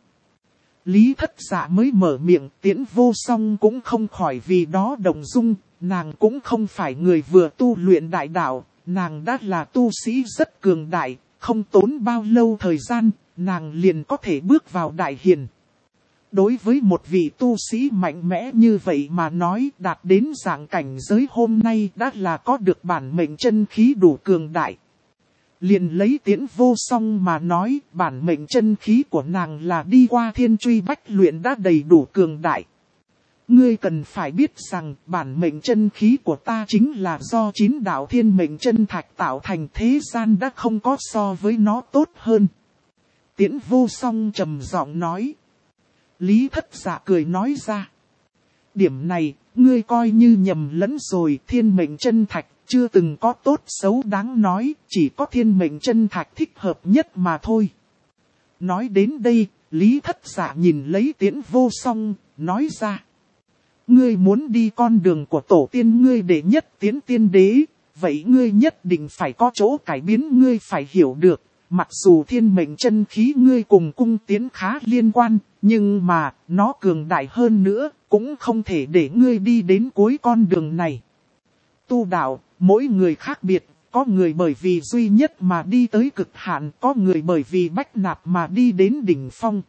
A: Lý Thất Dạ mới mở miệng, Tiễn Vô Song cũng không khỏi vì đó động dung, nàng cũng không phải người vừa tu luyện đại đạo, nàng đã là tu sĩ rất cường đại, không tốn bao lâu thời gian, nàng liền có thể bước vào đại hiền. Đối với một vị tu sĩ mạnh mẽ như vậy mà nói, đạt đến dạng cảnh giới hôm nay đã là có được bản mệnh chân khí đủ cường đại. Liền lấy Tiễn Vô Song mà nói, bản mệnh chân khí của nàng là đi qua thiên truy bách luyện đã đầy đủ cường đại. Ngươi cần phải biết rằng bản mệnh chân khí của ta chính là do 9 đạo thiên mệnh chân thạch tạo thành, thế gian đã không có so với nó tốt hơn. Tiễn Vô Song trầm giọng nói. Lý Thất Dạ cười nói ra. Điểm này, ngươi coi như nhầm lẫn rồi, thiên mệnh chân thạch chưa từng có tốt xấu đáng nói, chỉ có thiên mệnh chân thạch thích hợp nhất mà thôi. Nói đến đây, Lý Thất Dạ nhìn lấy Tiễn Vô Song, nói ra. Ngươi muốn đi con đường của tổ tiên ngươi để nhất tiến tiên đế, vậy ngươi nhất định phải có chỗ cải biến, ngươi phải hiểu được. Mặc dù thiên mệnh chân khí ngươi cùng cung tiến khá liên quan, nhưng mà nó cường đại hơn nữa, cũng không thể để ngươi đi đến cuối con đường này. Tu đạo, mỗi người khác biệt, có người bởi vì duy nhất mà đi tới cực hạn, có người bởi vì bách nạp mà đi đến đỉnh phong.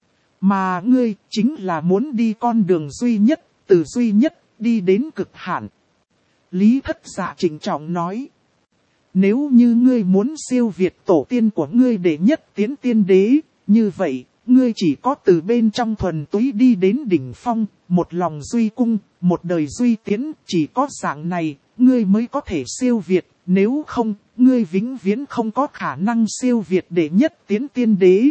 A: Mà ngươi chính là muốn đi con đường duy nhất, từ duy nhất đi đến cực hạn. Lý Thất Dạ trịnh trọng nói. Nếu như ngươi muốn siêu việt tổ tiên của ngươi để nhất tiến tiên đế, như vậy, ngươi chỉ có từ bên trong thuần túy đi đến đỉnh phong, một lòng duy cung, một đời duy tiến, chỉ có dạng này, ngươi mới có thể siêu việt, nếu không, ngươi vĩnh viễn không có khả năng siêu việt để nhất tiến tiên đế.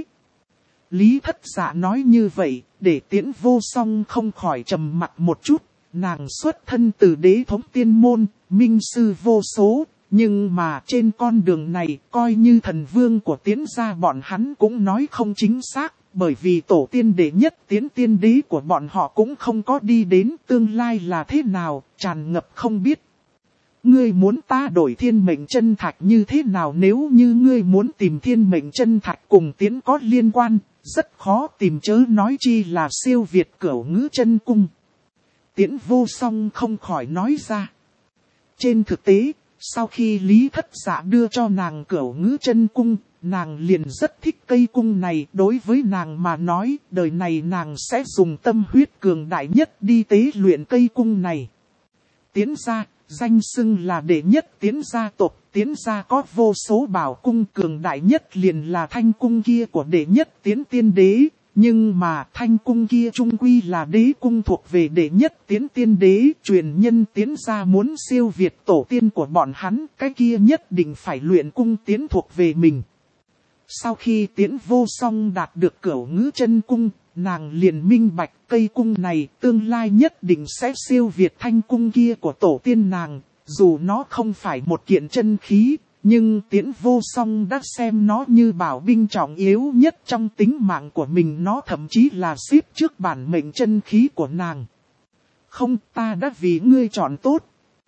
A: Lý Thất Dạ nói như vậy, để Tiễn Vô Song không khỏi trầm mặc một chút, nàng xuất thân từ đế thống tiên môn, minh sư vô số. Nhưng mà trên con đường này, coi như thần vương của Tiễn gia bọn hắn cũng nói không chính xác, bởi vì tổ tiên đệ nhất Tiễn tiên đế của bọn họ cũng không có đi đến, tương lai là thế nào, tràn ngập không biết. Ngươi muốn ta đổi thiên mệnh chân thạch như thế nào? Nếu như ngươi muốn tìm thiên mệnh chân thạch cùng Tiễn có liên quan, rất khó tìm, chớ nói chi là siêu việt Cửu Ngữ Chân Cung. Tiễn Vô Song không khỏi nói ra. Trên thực tế, sau khi Lý Thất Dạ đưa cho nàng Cửu Ngữ Chân Cung, nàng liền rất thích cây cung này. Đối với nàng mà nói, đời này nàng sẽ dùng tâm huyết cường đại nhất đi tế luyện cây cung này. Tiễn gia, danh xưng là đệ nhất Tiễn gia tộc, Tiễn gia có vô số bảo cung, cường đại nhất liền là thanh cung kia của đệ nhất Tiễn tiên đế. Nhưng mà Thanh cung kia trung quy là đế cung thuộc về đệ nhất Tiễn tiên đế, truyền nhân Tiễn gia muốn siêu việt tổ tiên của bọn hắn, cái kia nhất định phải luyện cung Tiễn thuộc về mình. Sau khi Tiễn Vô Song đạt được Cửu Ngữ Chân Cung, nàng liền minh bạch cây cung này tương lai nhất định sẽ siêu việt Thanh cung kia của tổ tiên nàng, dù nó không phải một kiện chân khí. Nhưng Tiễn Vô Song đã xem nó như bảo binh trọng yếu nhất trong tính mạng của mình, nó thậm chí là xếp trước bản mệnh chân khí của nàng. Không, ta đã vì ngươi chọn tốt.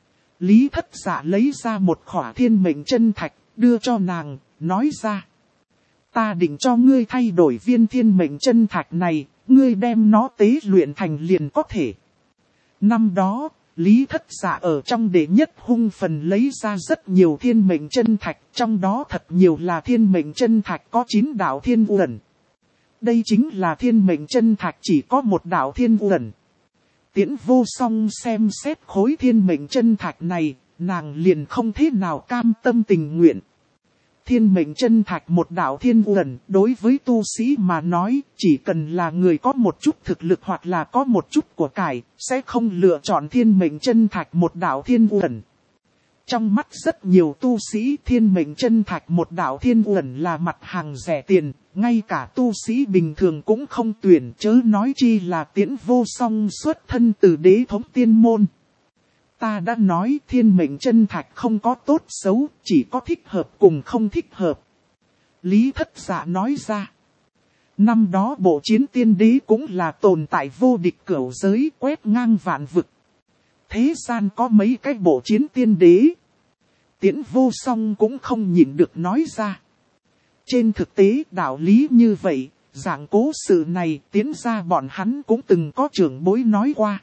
A: Lý Thất Dạ lấy ra một khỏa thiên mệnh chân thạch, đưa cho nàng, nói ra. Ta định cho ngươi thay đổi viên thiên mệnh chân thạch này, ngươi đem nó tế luyện thành liền có thể. Năm đó, Lý Thất Dạ ở trong đệ nhất hung phần lấy ra rất nhiều thiên mệnh chân thạch, trong đó thật nhiều là thiên mệnh chân thạch có 9 đạo thiên uẩn. Đây chính là thiên mệnh chân thạch chỉ có một đạo thiên uẩn. Tiễn Vô Song xem xét khối thiên mệnh chân thạch này, nàng liền không thế nào cam tâm tình nguyện. Thiên mệnh chân thạch một đạo thiên uẩn, đối với tu sĩ mà nói, chỉ cần là người có một chút thực lực hoặc là có một chút của cải, sẽ không lựa chọn thiên mệnh chân thạch một đạo thiên uẩn. Trong mắt rất nhiều tu sĩ, thiên mệnh chân thạch một đạo thiên uẩn là mặt hàng rẻ tiền, ngay cả tu sĩ bình thường cũng không tuyển, chớ nói chi là Tiễn Vô Song xuất thân từ đế thống tiên môn. Ta đã nói thiên mệnh chân thạch không có tốt xấu, chỉ có thích hợp cùng không thích hợp. Lý Thất Dạ nói ra. Năm đó bộ chiến tiên đế cũng là tồn tại vô địch cửu giới, quét ngang vạn vực. Thế gian có mấy cái bộ chiến tiên đế. Tiễn Vô Song cũng không nhịn được nói ra. Trên thực tế đạo lý như vậy, dạng cố sự này Tiễn gia bọn hắn cũng từng có trưởng bối nói qua.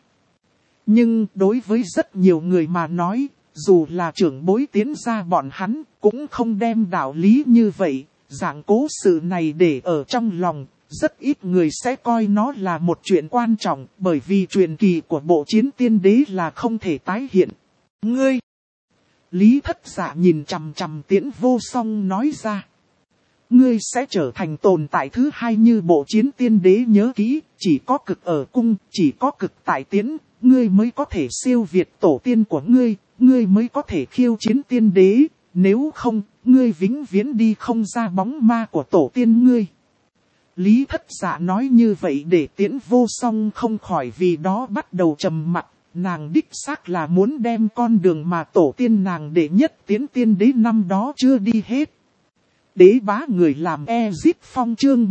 A: Nhưng đối với rất nhiều người mà nói, dù là trưởng bối Tiễn gia bọn hắn cũng không đem đạo lý như vậy, dạng cố sự này để ở trong lòng. Rất ít người sẽ coi nó là một chuyện quan trọng, bởi vì truyền kỳ của bộ chiến tiên đế là không thể tái hiện. Ngươi! Lý Thất Dạ nhìn chằm chằm Tiễn Vô Song nói ra. Ngươi sẽ trở thành tồn tại thứ hai như bộ chiến tiên đế, nhớ kỹ, chỉ có cực ở cung, chỉ có cực tại Tiễn, ngươi mới có thể siêu việt tổ tiên của ngươi, ngươi mới có thể khiêu chiến tiên đế, nếu không, ngươi vĩnh viễn đi không ra bóng ma của tổ tiên ngươi. Lý Thất Dạ nói như vậy để Tiễn Vô Song không khỏi vì đó bắt đầu trầm mặc, nàng đích xác là muốn đem con đường mà tổ tiên nàng đệ nhất Tiễn tiên đế năm đó chưa đi hết. Đế bá người làm Ezip Phong chương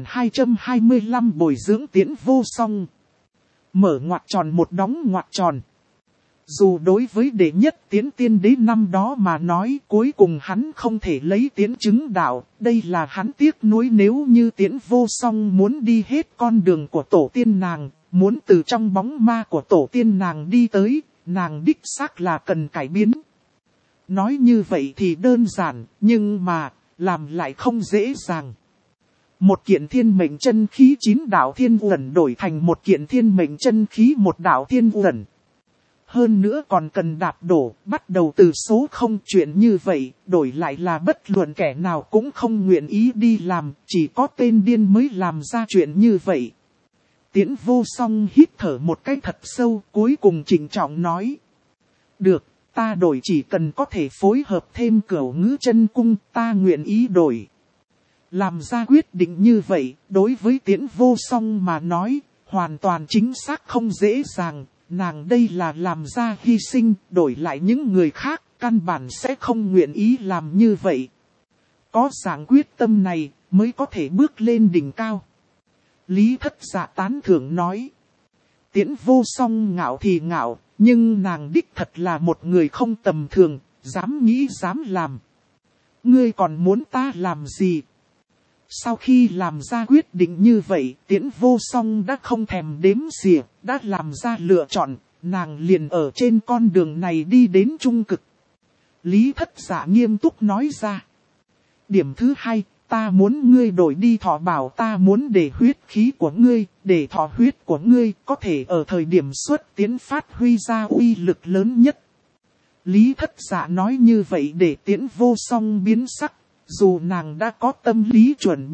A: 1225 bồi dưỡng Tiễn Vô Song. Mở ngoặc tròn một đóng ngoặc tròn. Dù đối với đệ nhất Tiễn tiên đế năm đó mà nói cuối cùng hắn không thể lấy Tiễn chứng đạo, đây là hắn tiếc nuối. Nếu như Tiễn Vô Song muốn đi hết con đường của tổ tiên nàng, muốn từ trong bóng ma của tổ tiên nàng đi tới, nàng đích xác là cần cải biến. Nói như vậy thì đơn giản, nhưng mà làm lại không dễ dàng. Một kiện thiên mệnh chân khí 9 đạo thiên uẩn đổi thành một kiện thiên mệnh chân khí một đạo thiên uẩn. Hơn nữa còn cần đạp đổ, bắt đầu từ số không, chuyện như vậy, đổi lại là bất luận kẻ nào cũng không nguyện ý đi làm, chỉ có tên điên mới làm ra chuyện như vậy. Tiễn Vô Song hít thở một cái thật sâu, cuối cùng trịnh trọng nói. Được, ta đổi, chỉ cần có thể phối hợp thêm Cửu Ngữ Chân Cung, ta nguyện ý đổi. Làm ra quyết định như vậy, đối với Tiễn Vô Song mà nói, hoàn toàn chính xác không dễ dàng. Nàng đây là làm ra hy sinh, đổi lại những người khác, căn bản sẽ không nguyện ý làm như vậy. Có dạng quyết tâm này, mới có thể bước lên đỉnh cao. Lý Thất Dạ tán thưởng nói. Tiễn Vô Song ngạo thì ngạo, nhưng nàng đích thật là một người không tầm thường, dám nghĩ dám làm. Ngươi còn muốn ta làm gì? Sau khi làm ra quyết định như vậy, Tiễn Vô Song đã không thèm đếm xỉa, đã làm ra lựa chọn, nàng liền ở trên con đường này đi đến trung cực. Lý Thất Dạ nghiêm túc nói ra. Điểm thứ hai, ta muốn ngươi đổi đi thọ bảo, ta muốn để huyết khí của ngươi, để thọ huyết của ngươi có thể ở thời điểm xuất tiến phát huy ra uy lực lớn nhất. Lý Thất Dạ nói như vậy để Tiễn Vô Song biến sắc. Dù nàng đã có tâm lý chuẩn bị,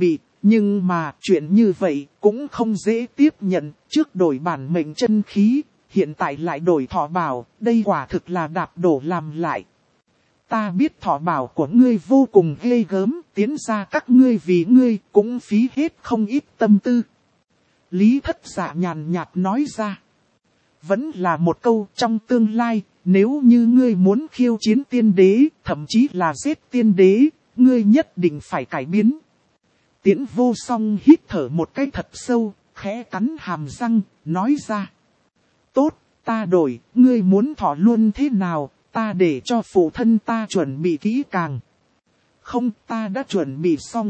A: Nhưng mà chuyện như vậy cũng không dễ tiếp nhận, trước đổi bản mệnh chân khí, hiện tại lại đổi thọ bảo, đây quả thực là đạp đổ làm lại. Ta biết thọ bảo của ngươi vô cùng ghê gớm, tiến ra các ngươi vì ngươi cũng phí hết không ít tâm tư. Lý Thất Dạ nhàn nhạt nói ra. Vẫn là một câu, trong tương lai, nếu như ngươi muốn khiêu chiến tiên đế, thậm chí là giết tiên đế, ngươi nhất định phải cải biến. Tiễn Vô Song hít thở một cái thật sâu, khẽ cắn hàm răng, nói ra. Tốt, ta đổi, ngươi muốn thọ luôn thế nào, ta để cho phụ thân ta chuẩn bị kỹ càng. Không, ta đã chuẩn bị xong.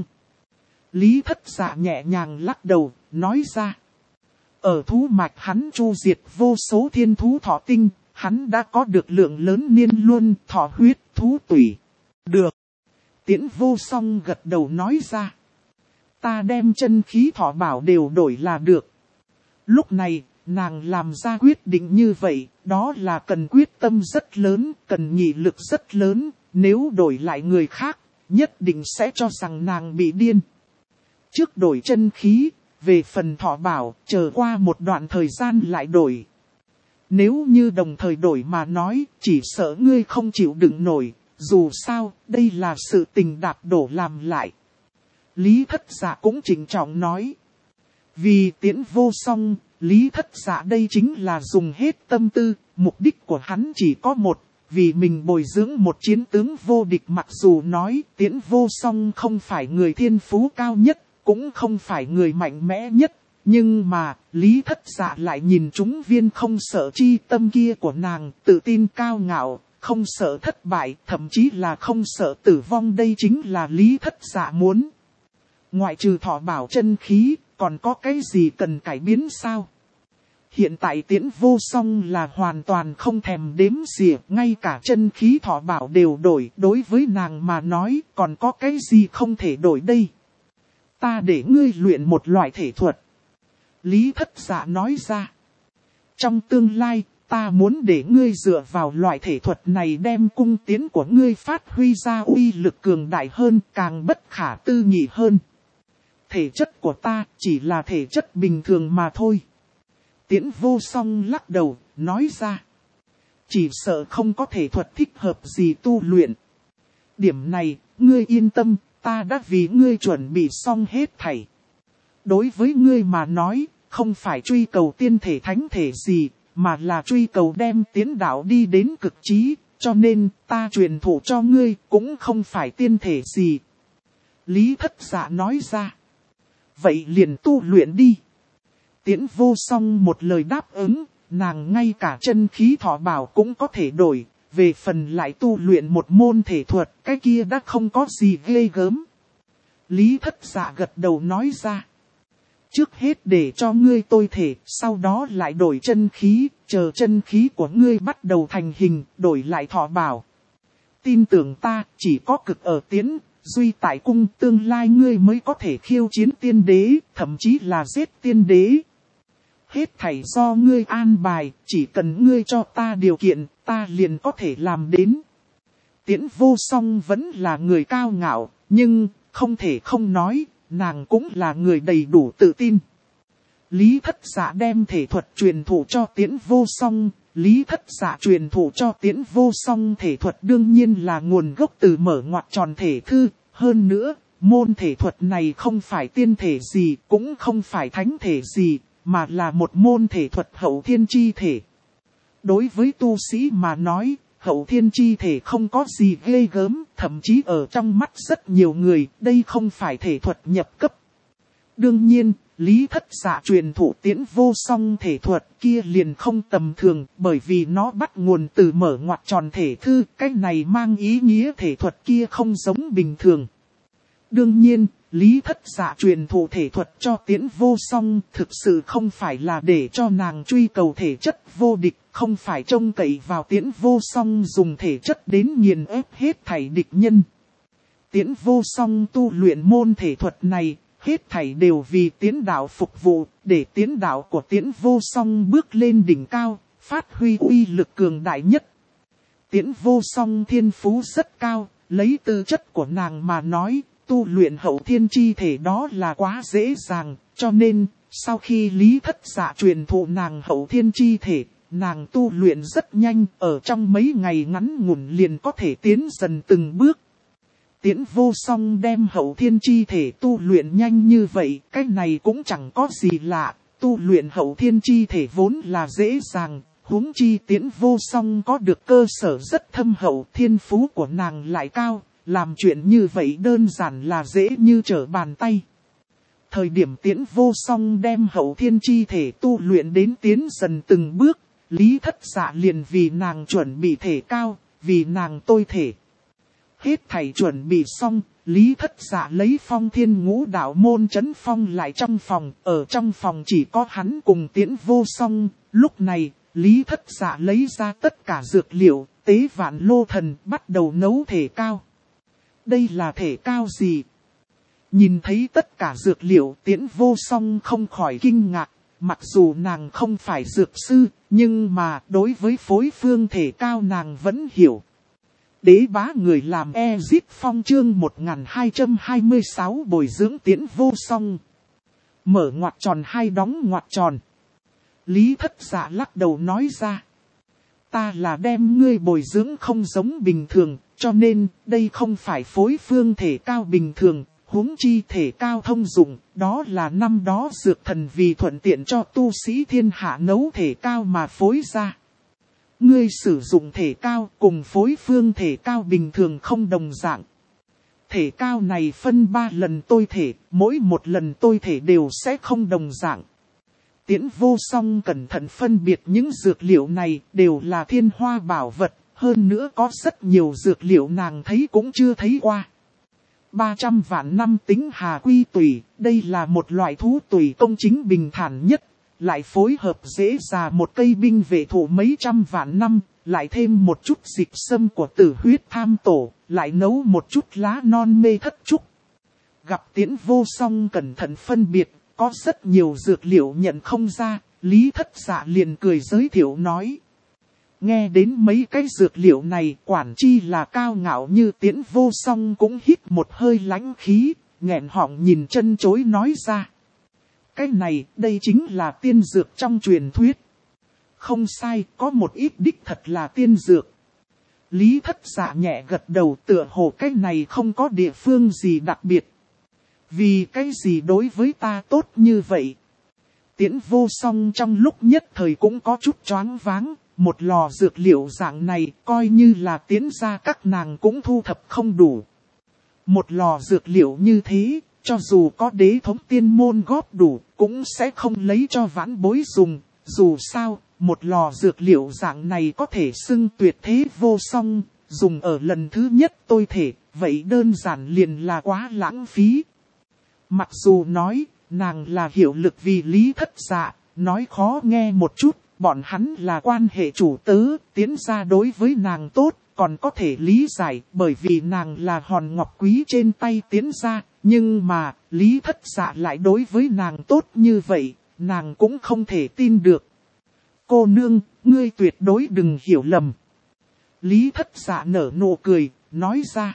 A: Lý Thất Dạ nhẹ nhàng lắc đầu, nói ra. Ở thú mạch hắn chu diệt vô số thiên thú thọ tinh, hắn đã có được lượng lớn niên luân thọ huyết thú tủy. Được. Tiễn Vô Song gật đầu nói ra. Ta đem chân khí thọ bảo đều đổi là được. Lúc này, nàng làm ra quyết định như vậy, đó là cần quyết tâm rất lớn, cần nghị lực rất lớn, nếu đổi lại người khác, nhất định sẽ cho rằng nàng bị điên. Trước đổi chân khí, về phần thọ bảo, chờ qua một đoạn thời gian lại đổi. Nếu như đồng thời đổi mà nói, chỉ sợ ngươi không chịu đựng nổi, dù sao, đây là sự tình đạp đổ làm lại. Lý Thất Dạ cũng trịnh trọng nói. Vì Tiễn Vô Song, Lý Thất Dạ đây chính là dùng hết tâm tư, mục đích của hắn chỉ có một, vì mình bồi dưỡng một chiến tướng vô địch. Mặc dù nói Tiễn Vô Song không phải người thiên phú cao nhất, cũng không phải người mạnh mẽ nhất, nhưng mà Lý Thất Dạ lại nhìn trúng viên không sợ chi tâm kia của nàng, tự tin cao ngạo, không sợ thất bại, thậm chí là không sợ tử vong. Đây chính là Lý Thất Dạ muốn. Ngoại trừ thọ bảo chân khí, còn có cái gì cần cải biến sao? Hiện tại Tiễn Vô Song là hoàn toàn không thèm đếm xỉa, ngay cả chân khí thọ bảo đều đổi, đối với nàng mà nói còn có cái gì không thể đổi đây? Ta để ngươi luyện một loại thể thuật. Lý Thất Dạ nói ra. Trong tương lai, ta muốn để ngươi dựa vào loại thể thuật này đem cung tiến của ngươi phát huy ra uy lực cường đại hơn, càng bất khả tư nghị hơn. Thể chất của ta chỉ là thể chất bình thường mà thôi. Tiễn Vô Song lắc đầu, nói ra. Chỉ sợ không có thể thuật thích hợp gì tu luyện. Điểm này, ngươi yên tâm, ta đã vì ngươi chuẩn bị xong hết thảy. Đối với ngươi mà nói, không phải truy cầu tiên thể thánh thể gì, mà là truy cầu đem tiến đạo đi đến cực trí, cho nên ta truyền thụ cho ngươi cũng không phải tiên thể gì. Lý Thất Dạ nói ra. Vậy liền tu luyện đi. Tiễn Vô Song một lời đáp ứng, nàng ngay cả chân khí thọ bảo cũng có thể đổi, về phần lại tu luyện một môn thể thuật, cái kia đã không có gì ghê gớm. Lý Thất Dạ gật đầu nói ra. Trước hết để cho ngươi tôi thể, sau đó lại đổi chân khí, chờ chân khí của ngươi bắt đầu thành hình, đổi lại thọ bảo. Tin tưởng ta, chỉ có cực ở tiến, duy tại cung, tương lai ngươi mới có thể khiêu chiến tiên đế, thậm chí là giết tiên đế. Hết thảy do ngươi an bài, chỉ cần ngươi cho ta điều kiện, ta liền có thể làm đến. Tiễn Vô Song vẫn là người cao ngạo, nhưng không thể không nói, nàng cũng là người đầy đủ tự tin. Lý Thất Dạ đem thể thuật truyền thụ cho Tiễn Vô Song, Lý Thất Dạ truyền thụ cho Tiễn Vô Song thể thuật đương nhiên là nguồn gốc từ mở ngoặc tròn thể thư, hơn nữa, môn thể thuật này không phải tiên thể gì, cũng không phải thánh thể gì, mà là một môn thể thuật hậu thiên chi thể. Đối với tu sĩ mà nói, hậu thiên chi thể không có gì ghê gớm, thậm chí ở trong mắt rất nhiều người, đây không phải thể thuật nhập cấp. Đương nhiên, Lý Thất Dạ truyền thụ Tiễn Vô Song thể thuật kia liền không tầm thường, bởi vì nó bắt nguồn từ mở ngoặc tròn thể thư, cái này mang ý nghĩa thể thuật kia không giống bình thường. Đương nhiên, Lý Thất Dạ truyền thụ thể thuật cho Tiễn Vô Song thực sự không phải là để cho nàng truy cầu thể chất vô địch, không phải trông cậy vào Tiễn Vô Song dùng thể chất đến nghiền ép hết thảy địch nhân. Tiễn Vô Song tu luyện môn thể thuật này, hết thảy đều vì tiến đạo phục vụ, để tiến đạo của Tiễn Vô Song bước lên đỉnh cao, phát huy uy lực cường đại nhất. Tiễn Vô Song thiên phú rất cao, lấy tư chất của nàng mà nói, tu luyện hậu thiên chi thể đó là quá dễ dàng, cho nên, sau khi Lý Thất Dạ truyền thụ nàng hậu thiên chi thể, nàng tu luyện rất nhanh, ở trong mấy ngày ngắn ngủn liền có thể tiến dần từng bước. Tiễn Vô Song đem hậu thiên chi thể tu luyện nhanh như vậy, cái này cũng chẳng có gì lạ, tu luyện hậu thiên chi thể vốn là dễ dàng, huống chi Tiễn Vô Song có được cơ sở rất thâm hậu, thiên phú của nàng lại cao, làm chuyện như vậy đơn giản là dễ như trở bàn tay. Thời điểm Tiễn Vô Song đem hậu thiên chi thể tu luyện đến tiến dần từng bước, Lý Thất Dạ liền vì nàng chuẩn bị thể cao, vì nàng tôi thể. Hết thảy chuẩn bị xong, Lý Thất Dạ lấy Phong Thiên Ngũ Đạo môn trấn phong lại trong phòng, ở trong phòng chỉ có hắn cùng Tiễn Vô Song. Lúc này, Lý Thất Dạ lấy ra tất cả dược liệu, tế vạn lô thần bắt đầu nấu thể cao. Đây là thể cao gì? Nhìn thấy tất cả dược liệu, Tiễn Vô Song không khỏi kinh ngạc. Mặc dù nàng không phải dược sư, nhưng mà đối với phối phương thể cao nàng vẫn hiểu. Đế bá người làm Ezit Phong chương 1226 bồi dưỡng Tiễn Vô Song. Mở ngoặc tròn hai đóng ngoặc tròn. Lý Thất Dạ lắc đầu nói ra. Ta là đem ngươi bồi dưỡng không giống bình thường, cho nên đây không phải phối phương thể cao bình thường, huống chi thể cao thông dụng, đó là năm đó dược thần vì thuận tiện cho tu sĩ thiên hạ nấu thể cao mà phối ra. Ngươi sử dụng thể cao cùng phối phương thể cao bình thường không đồng dạng. Thể cao này phân 3 lần tôi thể, mỗi một lần tôi thể đều sẽ không đồng dạng. Tiễn Vô Song cẩn thận phân biệt những dược liệu này đều là thiên hoa bảo vật, hơn nữa có rất nhiều dược liệu nàng thấy cũng chưa thấy qua. 300 vạn năm tính hà quy tùy, đây là một loại thú tùy công chính bình thản nhất, lại phối hợp dễ già một cây binh vệ thủ mấy trăm vạn năm, lại thêm một chút dịch sâm của Tử Huyết Tham Tổ, lại nấu một chút lá non mê thất trúc. Gặp Tiễn Vô Song cẩn thận phân biệt, có rất nhiều dược liệu nhận không ra, Lý Thất Dạ liền cười giới thiệu nói. Nghe đến mấy cái dược liệu này, quản chi là cao ngạo như Tiễn Vô Song cũng hít một hơi lãnh khí, nghẹn họng nhìn chân chối nói ra. Cái này, đây chính là tiên dược trong truyền thuyết. Không sai, có một ít đích thật là tiên dược. Lý Thất Dạ nhẹ gật đầu, tựa hồ cái này không có địa phương gì đặc biệt. Vì cái gì đối với ta tốt như vậy? Tiễn Vô Song trong lúc nhất thời cũng có chút choáng váng. Một lò dược liệu dạng này coi như là tiến ra các nàng cũng thu thập không đủ. Một lò dược liệu như thế, cho dù có đế thống tiên môn góp đủ, cũng sẽ không lấy cho vãn bối dùng. Dù sao, một lò dược liệu dạng này có thể xưng tuyệt thế vô song, dùng ở lần thứ nhất tôi thể, vậy đơn giản liền là quá lãng phí. Mặc dù nói, nàng là hiệu lực vì Lý Thất Dạ, nói khó nghe một chút. Bọn hắn là quan hệ chủ tớ, tiến ra đối với nàng tốt, còn có thể lý giải bởi vì nàng là hòn ngọc quý trên tay tiến ra, nhưng mà Lý Thất Dạ lại đối với nàng tốt như vậy, nàng cũng không thể tin được. Cô nương, ngươi tuyệt đối đừng hiểu lầm. Lý Thất Dạ nở nụ cười, nói ra.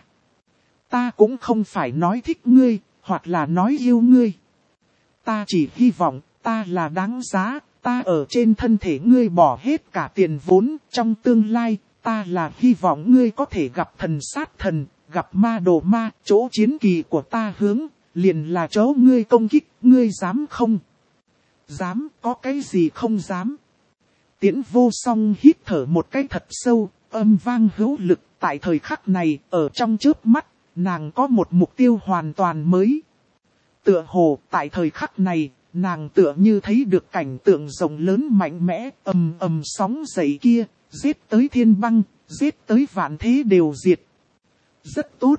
A: Ta cũng không phải nói thích ngươi, hoặc là nói yêu ngươi. Ta chỉ hy vọng ta là đáng giá. Ta ở trên thân thể ngươi bỏ hết cả tiền vốn, trong tương lai, ta là hy vọng ngươi có thể gặp thần sát thần, gặp ma đồ ma, chỗ chiến kỳ của ta hướng, liền là chỗ ngươi công kích, ngươi dám không? Dám, có cái gì không dám? Tiễn Vô Song hít thở một cái thật sâu, âm vang hữu lực, tại thời khắc này, ở trong chớp mắt, nàng có một mục tiêu hoàn toàn mới. Tựa hồ, tại thời khắc này, nàng tựa như thấy được cảnh tượng rộng lớn mạnh mẽ, ầm ầm sóng dậy kia, giết tới thiên băng, giết tới vạn thế đều diệt. Rất tốt.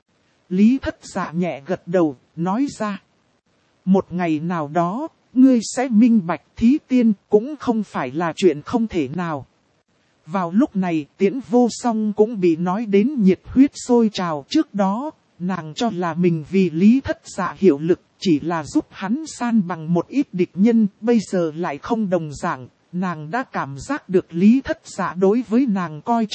A: Lý Thất Dạ nhẹ gật đầu, nói ra. Một ngày nào đó, ngươi sẽ minh bạch thí tiên cũng không phải là chuyện không thể nào. Vào lúc này, Tiễn Vô Song cũng bị nói đến nhiệt huyết sôi trào trước đó. Nàng cho là mình vì Lý Thất Dạ hiệu lực, chỉ là giúp hắn san bằng một ít địch nhân, bây giờ lại không đồng dạng. Nàng đã cảm giác được Lý Thất Dạ đối với nàng coi trọng,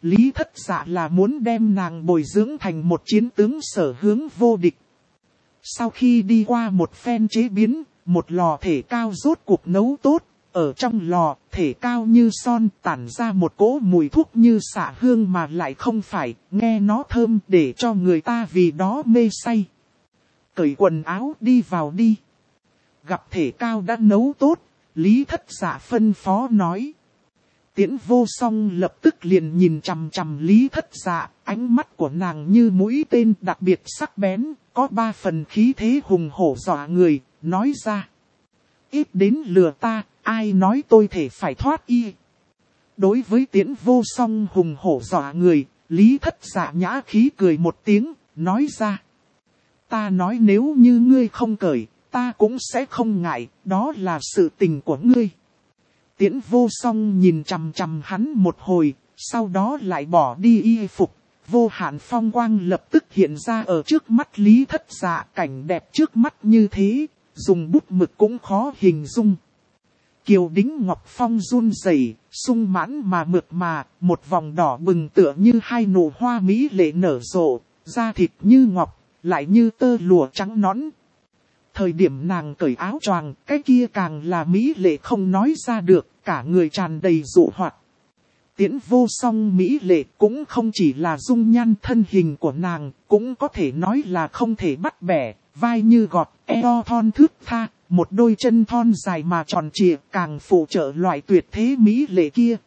A: Lý Thất Dạ là muốn đem nàng bồi dưỡng thành một chiến tướng sở hướng vô địch. Sau khi đi qua một phen chế biến, một lò thể cao rốt cuộc nấu tốt. Ở trong lò, thể cao như son tản ra một cỗ mùi thuốc như xạ hương mà lại không phải, nghe nó thơm để cho người ta vì đó mê say. Cởi quần áo đi vào đi. Gặp thể cao đã nấu tốt, Lý Thất Dạ phân phó nói. Tiễn Vô Song lập tức liền nhìn chằm chằm Lý Thất Dạ, ánh mắt của nàng như mũi tên đặc biệt sắc bén, có 3 phần khí thế hùng hổ dọa người, nói ra. Ít đến lừa ta, ai nói tôi thể phải thoát y. Đối với Tiễn Vô Song hùng hổ dọa người, Lý Thất Dạ nhã khí cười một tiếng, nói ra. Ta nói nếu như ngươi không cởi, ta cũng sẽ không ngại, đó là sự tình của ngươi. Tiễn Vô Song nhìn chằm chằm hắn một hồi, sau đó lại bỏ đi y phục. Vô hạn phong quang lập tức hiện ra ở trước mắt Lý Thất Dạ, cảnh đẹp trước mắt như thế, dùng bút mực cũng khó hình dung. Kiều đính ngọc phong run rẩy, sung mãn mà mượt mà, một vòng đỏ bừng tựa như 2 nụ hoa mỹ lệ nở rộ, da thịt như ngọc, lại như tơ lụa trắng nõn. Thời điểm nàng cởi áo choàng, cái kia càng là mỹ lệ không nói ra được, cả người tràn đầy dụ hoạt. Tiễn Vô Song mỹ lệ cũng không chỉ là dung nhan thân hình của nàng, cũng có thể nói là không thể bắt bẻ, vai như gọt, eo thon thướt tha, một đôi chân thon dài mà tròn trịa, càng phụ trợ loại tuyệt thế mỹ lệ kia.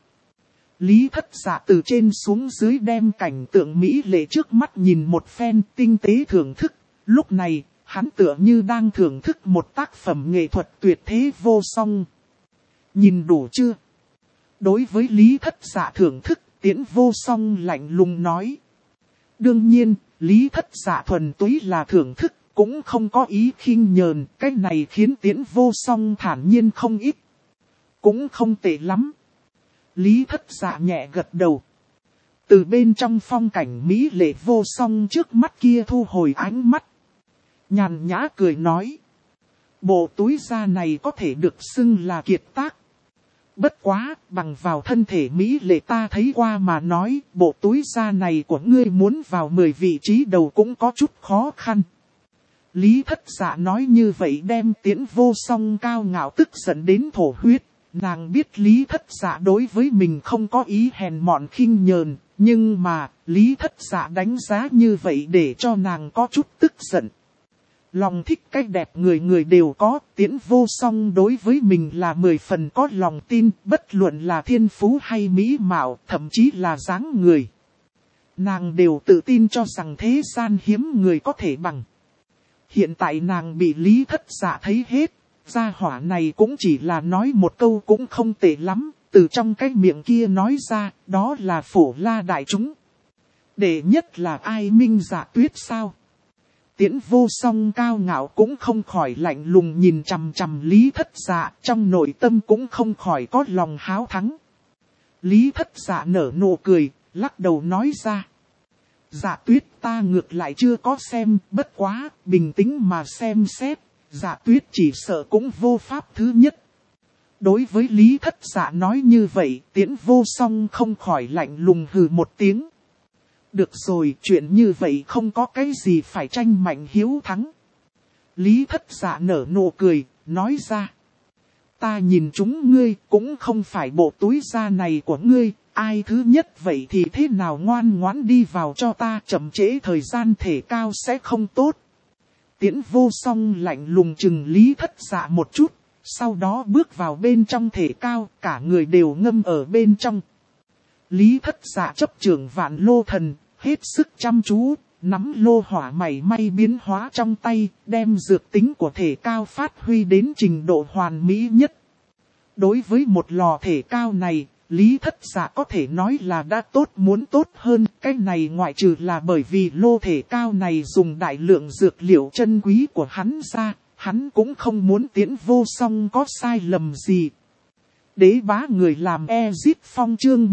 A: Lý Thất Dạ từ trên xuống dưới đem cảnh tượng mỹ lệ trước mắt nhìn một phen tinh tế thưởng thức, lúc này, hắn tựa như đang thưởng thức một tác phẩm nghệ thuật tuyệt thế vô song. Nhìn đủ chưa? Đối với Lý Thất Dạ thưởng thức, Tiễn Vô Song lạnh lùng nói. Đương nhiên, Lý Thất Dạ thuần túy là thưởng thức, cũng không có ý khinh nhờn, cái này khiến Tiễn Vô Song thản nhiên không ít. Cũng không tệ lắm. Lý Thất Dạ nhẹ gật đầu. Từ bên trong phong cảnh mỹ lệ vô song trước mắt kia thu hồi ánh mắt. Nhàn nhã cười nói. Bộ túi da này có thể được xưng là kiệt tác. Bất quá, bằng vào thân thể mỹ lệ ta thấy qua mà nói, bộ túi da này của ngươi muốn vào 10 vị trí đầu cũng có chút khó khăn. Lý Thất Dạ nói như vậy đem Tiễn Vô Song cao ngạo tức giận đến thổ huyết. Nàng biết Lý Thất Dạ đối với mình không có ý hèn mọn khinh nhờn, nhưng mà Lý Thất Dạ đánh giá như vậy để cho nàng có chút tức giận. Lòng thích cái đẹp người người đều có, Tiễn Vô Song đối với mình là 10 phần có lòng tin, bất luận là thiên phú hay mỹ mạo, thậm chí là dáng người. Nàng đều tự tin cho rằng thế gian hiếm người có thể bằng. Hiện tại nàng bị Lý Thất Dạ thấy hết, gia hỏa này cũng chỉ là nói một câu cũng không tệ lắm, từ trong cái miệng kia nói ra, đó là Phổ La đại chúng. Đệ nhất là ai? Minh Dạ Tuyết sao? Tiễn Vô Song cao ngạo cũng không khỏi lạnh lùng nhìn chằm chằm Lý Thất Dạ, trong nội tâm cũng không khỏi có lòng háo thắng. Lý Thất Dạ nở nụ cười, lắc đầu nói ra. Dạ Tuyết ta ngược lại chưa có xem, bất quá, bình tĩnh mà xem xét, Dạ Tuyết chỉ sợ cũng vô pháp thứ nhất. Đối với Lý Thất Dạ nói như vậy, Tiễn Vô Song không khỏi lạnh lùng hừ một tiếng. Được rồi, chuyện như vậy không có cái gì phải tranh mạnh hiếu thắng. Lý Thất Dạ nở nụ cười, nói ra. Ta nhìn chúng ngươi cũng không phải bộ túi da này của ngươi, ai thứ nhất vậy thì thế nào ngoan ngoãn đi vào cho ta, chậm trễ thời gian thể cao sẽ không tốt. Tiễn Vô Song lạnh lùng chừng Lý Thất Dạ một chút, sau đó bước vào bên trong thể cao, cả người đều ngâm ở bên trong. Lý Thất Dạ chấp trưởng Vạn Lô Thần, hết sức chăm chú, nắm lô hỏa mảy may biến hóa trong tay, đem dược tính của thể cao phát huy đến trình độ hoàn mỹ nhất. Đối với một lò thể cao này, Lý Thất Dạ có thể nói là đã tốt muốn tốt hơn, cái này ngoại trừ là bởi vì lô thể cao này dùng đại lượng dược liệu chân quý của hắn ra, hắn cũng không muốn Tiễn Vô Song có sai lầm gì. Đế bá người làm Ezit Phong chương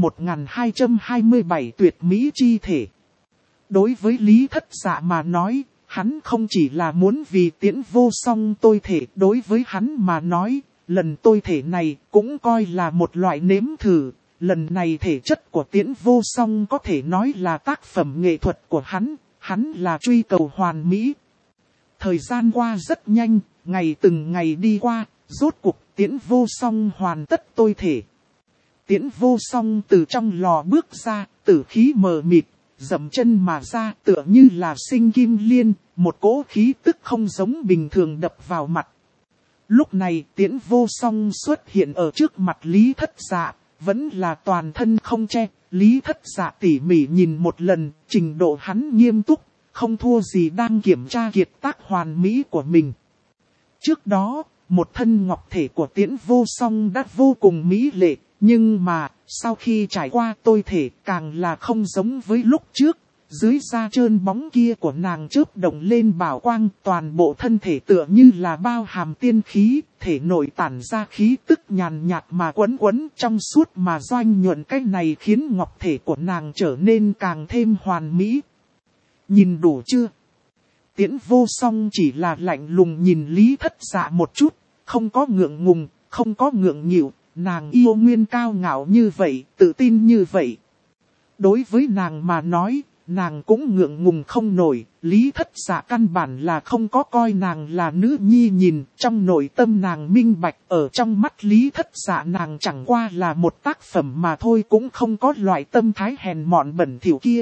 A: 1227 tuyệt mỹ chi thể. Đối với Lý Thất Dạ mà nói, hắn không chỉ là muốn vì Tiễn Vô Song tôi thể, đối với hắn mà nói, lần tôi thể này cũng coi là một loại nếm thử, lần này thể chất của Tiễn Vô Song có thể nói là tác phẩm nghệ thuật của hắn là truy cầu hoàn mỹ. Thời gian qua rất nhanh, ngày từng ngày đi qua, rốt cuộc Tiễn Vô Song hoàn tất tôi thể. Tiễn Vô Song từ trong lò bước ra, tử khí mờ mịt, dậm chân mà ra tựa như là sinh kim liên, một cỗ khí tức không giống bình thường đập vào mặt. Lúc này Tiễn Vô Song xuất hiện ở trước mặt Lý Thất Dạ, vẫn là toàn thân không che. Lý Thất Dạ tỉ mỉ nhìn một lần, trình độ hắn nghiêm túc, không thua gì đang kiểm tra kiệt tác hoàn mỹ của mình. Trước đó, một thân ngọc thể của Tiễn Vô Song đã vô cùng mỹ lệ, nhưng mà sau khi trải qua tôi thể càng là không giống với lúc trước. Dưới da trơn bóng kia của nàng chớp động lên bảo quang, toàn bộ thân thể tựa như là bao hàm tiên khí, thể nội tản ra khí tức nhàn nhạt mà quấn quấn trong suốt mà doanh nhuận. Cái này khiến ngọc thể của nàng trở nên càng thêm hoàn mỹ. Nhìn đủ chưa? Tiễn Vô Song chỉ là lạnh lùng nhìn Lý Thất Dạ một chút, không có ngượng ngùng, không có ngượng nghịu, nàng yêu nguyên cao ngạo như vậy, tự tin như vậy. Đối với nàng mà nói, nàng cũng ngượng ngùng không nổi, Lý Thất Dạ căn bản là không có coi nàng là nữ nhi nhìn, trong nội tâm nàng minh bạch, ở trong mắt Lý Thất Dạ nàng chẳng qua là một tác phẩm mà thôi, cũng không có loại tâm thái hèn mọn bẩn thỉu kia.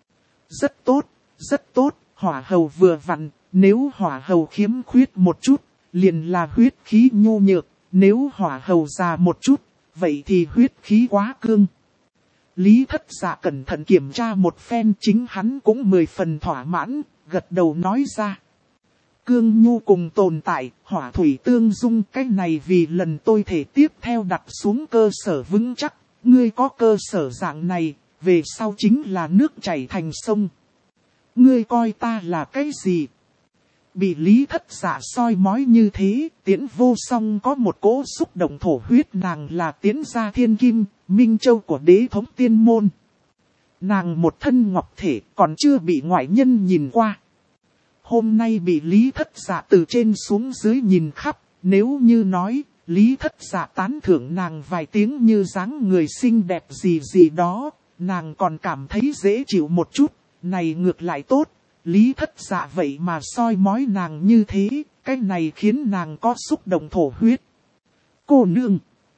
A: Rất tốt, rất tốt, hỏa hầu vừa vặn, nếu hỏa hầu khiếm khuyết một chút, liền là huyết khí nhô nhược, nếu hỏa hầu già một chút, vậy thì huyết khí quá cương. Lý Thất Dạ cẩn thận kiểm tra một phen, chính hắn cũng 10 phần thỏa mãn, gật đầu nói ra. Cương nhu cùng tồn tại, hỏa thủy tương dung, cái này vì lần tôi thể tiếp theo đặt xuống cơ sở vững chắc, ngươi có cơ sở dạng này, về sau chính là nước chảy thành sông. Ngươi coi ta là cái gì? Bị Lý Thất Dạ soi mói như thế, Tiễn Vô Song có một cỗ xúc động thổ huyết, nàng là Tiễn gia thiên kim, minh châu của đế thống tiên môn. Nàng một thân ngọc thể còn chưa bị ngoại nhân nhìn qua. Hôm nay bị Lý Thất Dạ từ trên xuống dưới nhìn khắp, nếu như nói, Lý Thất Dạ tán thưởng nàng vài tiếng như dáng người xinh đẹp gì gì đó, nàng còn cảm thấy dễ chịu một chút, này ngược lại tốt. Lý Thất Dạ vậy mà soi mói nàng như thế, cái này khiến nàng có xúc động thổ huyết. Cô nương.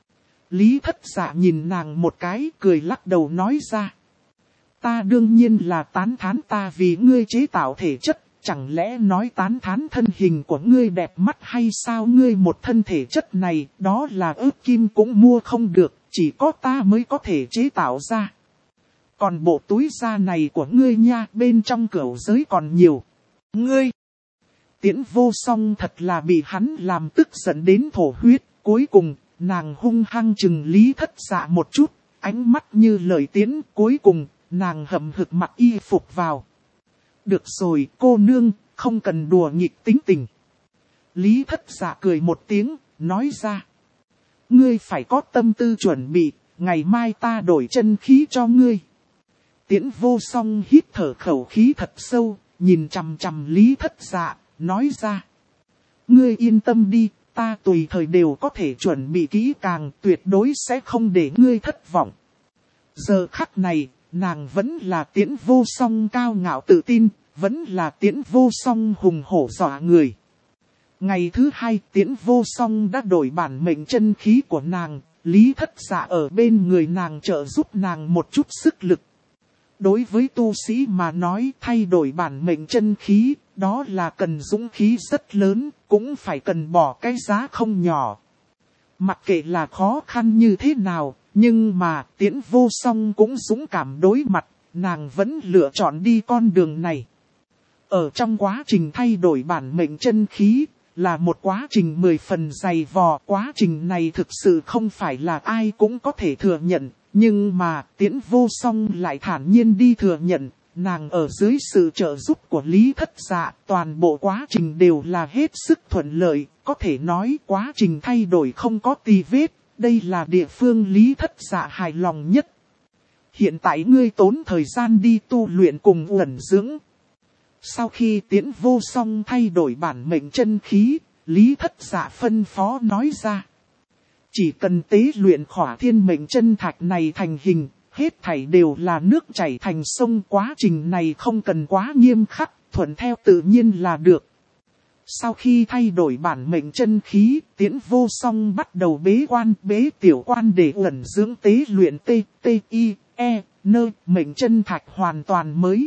A: Lý Thất Dạ nhìn nàng một cái, cười lắc đầu nói ra. Ta đương nhiên là tán thán ta vì ngươi chế tạo thể chất, chẳng lẽ nói tán thán thân hình của ngươi đẹp mắt hay sao? Ngươi một thân thể chất này, đó là ước kim cũng mua không được, chỉ có ta mới có thể chế tạo ra. Còn bộ túi da này của ngươi nha, bên trong cửu giới còn nhiều. Ngươi! Tiễn Vô Song thật là bị hắn làm tức giận đến thổ huyết. Cuối cùng, nàng hung hăng chừng Lý Thất Dạ một chút, ánh mắt như lời tiễn. Cuối cùng, nàng hậm hực mặc y phục vào. Được rồi cô nương, không cần đùa nghịch tính tình. Lý Thất Dạ cười một tiếng, nói ra. Ngươi phải có tâm tư chuẩn bị, ngày mai ta đổi chân khí cho ngươi. Tiễn Vô Song hít thở khẩu khí thật sâu, nhìn chằm chằm Lý Thất Dạ, nói ra. Ngươi yên tâm đi, ta tùy thời đều có thể chuẩn bị kỹ càng, tuyệt đối sẽ không để ngươi thất vọng. Giờ khắc này, nàng vẫn là Tiễn Vô Song cao ngạo tự tin, vẫn là Tiễn Vô Song hùng hổ dọa người. Ngày thứ hai, Tiễn Vô Song đã đổi bản mệnh chân khí của nàng, Lý Thất Dạ ở bên người nàng trợ giúp nàng một chút sức lực. Đối với tu sĩ mà nói, thay đổi bản mệnh chân khí, đó là cần dũng khí rất lớn, cũng phải cần bỏ cái giá không nhỏ. Mặc kệ là khó khăn như thế nào, nhưng mà Tiễn Vô Song cũng dũng cảm đối mặt, nàng vẫn lựa chọn đi con đường này. Ở trong quá trình thay đổi bản mệnh chân khí, là một quá trình 10 phần dày vò. Quá trình này thực sự không phải là ai cũng có thể thừa nhận. Nhưng mà Tiễn Vô Song lại thản nhiên đi thừa nhận, nàng ở dưới sự trợ giúp của Lý Thất Dạ, toàn bộ quá trình đều là hết sức thuận lợi, có thể nói quá trình thay đổi không có tì vết, đây là địa phương Lý Thất Dạ hài lòng nhất. Hiện tại ngươi tốn thời gian đi tu luyện cùng ẩn dưỡng. Sau khi Tiễn Vô Song thay đổi bản mệnh chân khí, Lý Thất Dạ phân phó nói ra. Chỉ cần tế luyện khỏa thiên mệnh chân thạch này thành hình, hết thảy đều là nước chảy thành sông, quá trình này không cần quá nghiêm khắc, thuận theo tự nhiên là được. Sau khi thay đổi bản mệnh chân khí, Tiễn Vô Song bắt đầu bế quan, bế tiểu quan để ẩn dưỡng tế luyện T-T-I-E-N mệnh chân thạch hoàn toàn mới.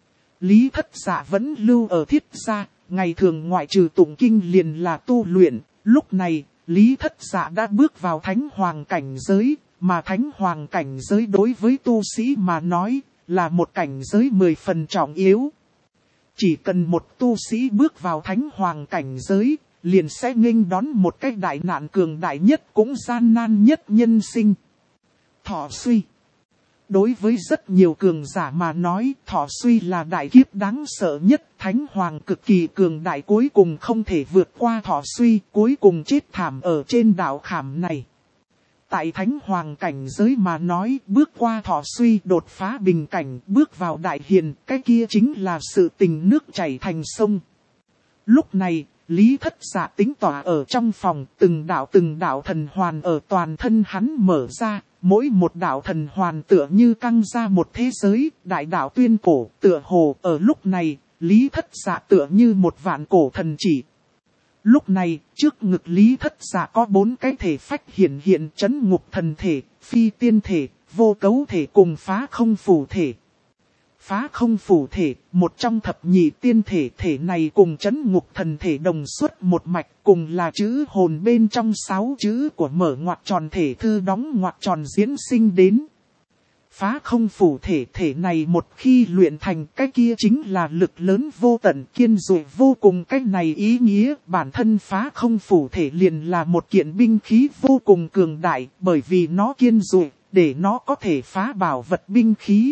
A: Lý Thất Dạ vẫn lưu ở Thiết gia, ngày thường ngoại trừ tụng kinh liền là tu luyện. Lúc này, Lý Thất Dạ đã bước vào thánh hoàng cảnh giới, mà thánh hoàng cảnh giới đối với tu sĩ mà nói, là một cảnh giới 10 phần trọng yếu. Chỉ cần một tu sĩ bước vào thánh hoàng cảnh giới, liền sẽ nghênh đón một cái đại nạn cường đại nhất cũng gian nan nhất nhân sinh. Thọ suy. Đối với rất nhiều cường giả mà nói, thọ suy là đại kiếp đáng sợ nhất. Thánh hoàng cực kỳ cường đại cuối cùng không thể vượt qua thọ suy, cuối cùng chết thảm ở trên đạo khảm này. Tại thánh hoàng cảnh giới mà nói, bước qua thọ suy đột phá bình cảnh, bước vào đại hiền, cái kia chính là sự tình nước chảy thành sông. Lúc này, Lý Thất Dạ tính tỏa ở trong phòng, từng đạo thần hoàn ở toàn thân hắn mở ra, mỗi một đạo thần hoàn tựa như căng ra một thế giới, đại đạo tuyên cổ, tựa hồ ở lúc này, Lý Thất Dạ tựa như một vạn cổ thần chỉ. Lúc này, trước ngực Lý Thất Dạ có 4 cái thể phách hiện chấn ngục thần thể, phi tiên thể, vô cấu thể cùng phá không phù thể. Phá không phù thể, một trong thập nhị tiên thể, thể này cùng chấn ngục thần thể đồng xuất một mạch, cùng là chữ hồn bên trong 6 chữ của mở ngoặc tròn thể thư đóng ngoặc tròn diễn sinh đến. Phá không phù thể, thể này một khi luyện thành, cái kia chính là lực lớn vô tận kiên dụ vô cùng. Cái này ý nghĩa bản thân phá không phù thể liền là một kiện binh khí vô cùng cường đại, bởi vì nó kiên dụ, để nó có thể phá bảo vật binh khí.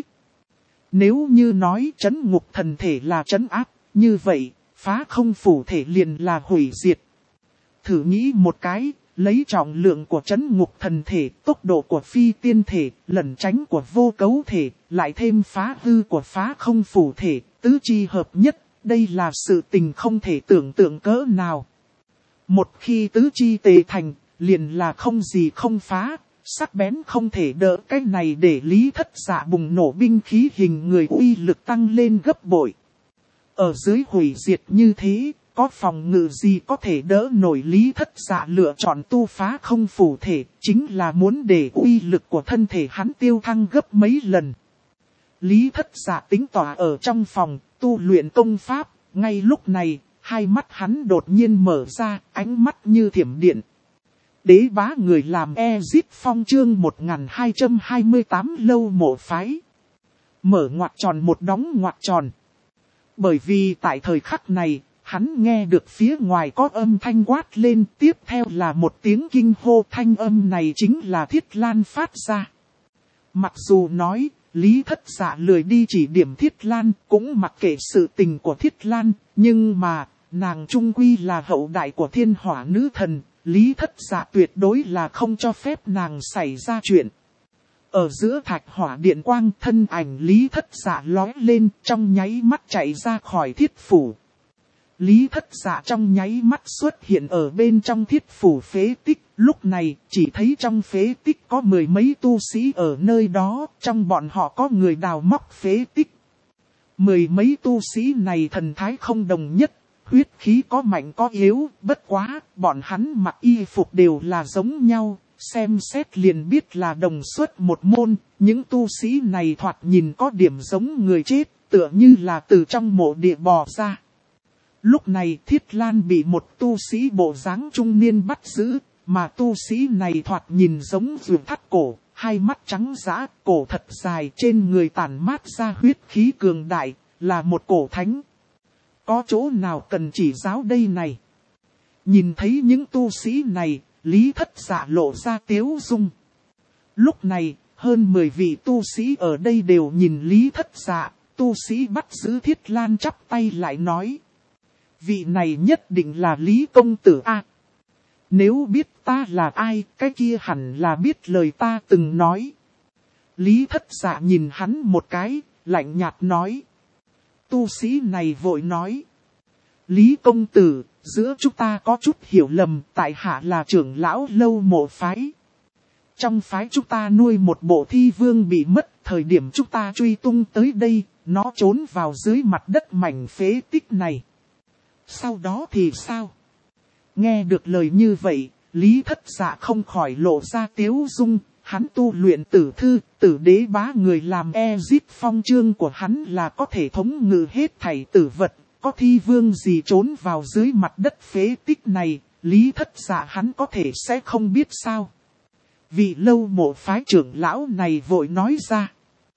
A: Nếu như nói trấn ngục thần thể là trấn áp, như vậy, phá không phù thể liền là hủy diệt. Thử nghĩ một cái, lấy trọng lượng của trấn ngục thần thể, tốc độ của phi tiên thể, lẩn tránh của vô cấu thể, lại thêm phá hư của phá không phù thể, tứ chi hợp nhất, đây là sự tình không thể tưởng tượng cỡ nào. Một khi tứ chi tề thành, liền là không gì không phá. Sắc bén không thể đỡ, cái này để Lý Thất Dạ bùng nổ binh khí hình người uy lực tăng lên gấp bội. Ở dưới hủy diệt như thế, có phòng ngự gì có thể đỡ nổi. Lý Thất Dạ lựa chọn tu phá không phù thể, chính là muốn để uy lực của thân thể hắn tiêu thăng gấp mấy lần. Lý Thất Dạ tính tỏa ở trong phòng, tu luyện công pháp, ngay lúc này, hai mắt hắn đột nhiên mở ra, ánh mắt như thiểm điện. Đế bá người làm Ezip Phong chương 1228 lâu mộ phái. Mở ngoặc tròn một đóng ngoặc tròn. Bởi vì tại thời khắc này, hắn nghe được phía ngoài có âm thanh quát lên, tiếp theo là một tiếng kinh hô, thanh âm này chính là Thiết Lan phát ra. Mặc dù nói, Lý Thất Dạ lười đi chỉ điểm Thiết Lan, cũng mặc kệ sự tình của Thiết Lan, nhưng mà, nàng trung quy là hậu đại của thiên hỏa nữ thần. Lý Thất Dạ tuyệt đối là không cho phép nàng xảy ra chuyện. Ở giữa thạch hỏa điện quang, thân ảnh Lý Thất Dạ lói lên, trong nháy mắt chạy ra khỏi thiết phủ. Lý Thất Dạ trong nháy mắt xuất hiện ở bên trong thiết phủ phế tích. Lúc này chỉ thấy trong phế tích có 10 mấy tu sĩ ở nơi đó, trong bọn họ có người đào móc phế tích. 10 mấy tu sĩ này thần thái không đồng nhất. Huyết khí có mạnh có yếu, bất quá, bọn hắn mặc y phục đều là giống nhau, xem xét liền biết là đồng xuất một môn, những tu sĩ này thoạt nhìn có điểm giống người chết, tựa như là từ trong mộ địa bò ra. Lúc này Thiết Lan bị một tu sĩ bộ dáng trung niên bắt giữ, mà tu sĩ này thoạt nhìn giống rượu thắt cổ, hai mắt trắng dã, cổ thật dài, trên người tản mát ra huyết khí cường đại, là một cổ thánh. Có chỗ nào cần chỉ giáo đây này? Nhìn thấy những tu sĩ này, Lý Thất Dạ lộ ra tiếu dung. Lúc này, hơn 10 vị tu sĩ ở đây đều nhìn Lý Thất Dạ, tu sĩ bắt giữ Thiết Lan chắp tay lại nói. Vị này nhất định là Lý Công Tử A. Nếu biết ta là ai, cái kia hẳn là biết lời ta từng nói. Lý Thất Dạ nhìn hắn một cái, lạnh nhạt nói. Tu sĩ này vội nói. Lý công tử, giữa chúng ta có chút hiểu lầm, tại hạ là trưởng lão Lâu Mộ phái. Trong phái chúng ta nuôi một bộ thi vương bị mất, thời điểm chúng ta truy tung tới đây, nó trốn vào dưới mặt đất mảnh phế tích này. Sau đó thì sao? Nghe được lời như vậy, Lý Thất Dạ không khỏi lộ ra tiếu dung, hắn tu luyện tử thư, tử đế bá người làm Ezit phong chương của hắn là có thể thống ngự hết thảy tử vật, có thi vương gì trốn vào dưới mặt đất phế tích này, Lý Thất Dạ hắn có thể sẽ không biết sao. Vị Lâu Mộ phái trưởng lão này vội nói ra.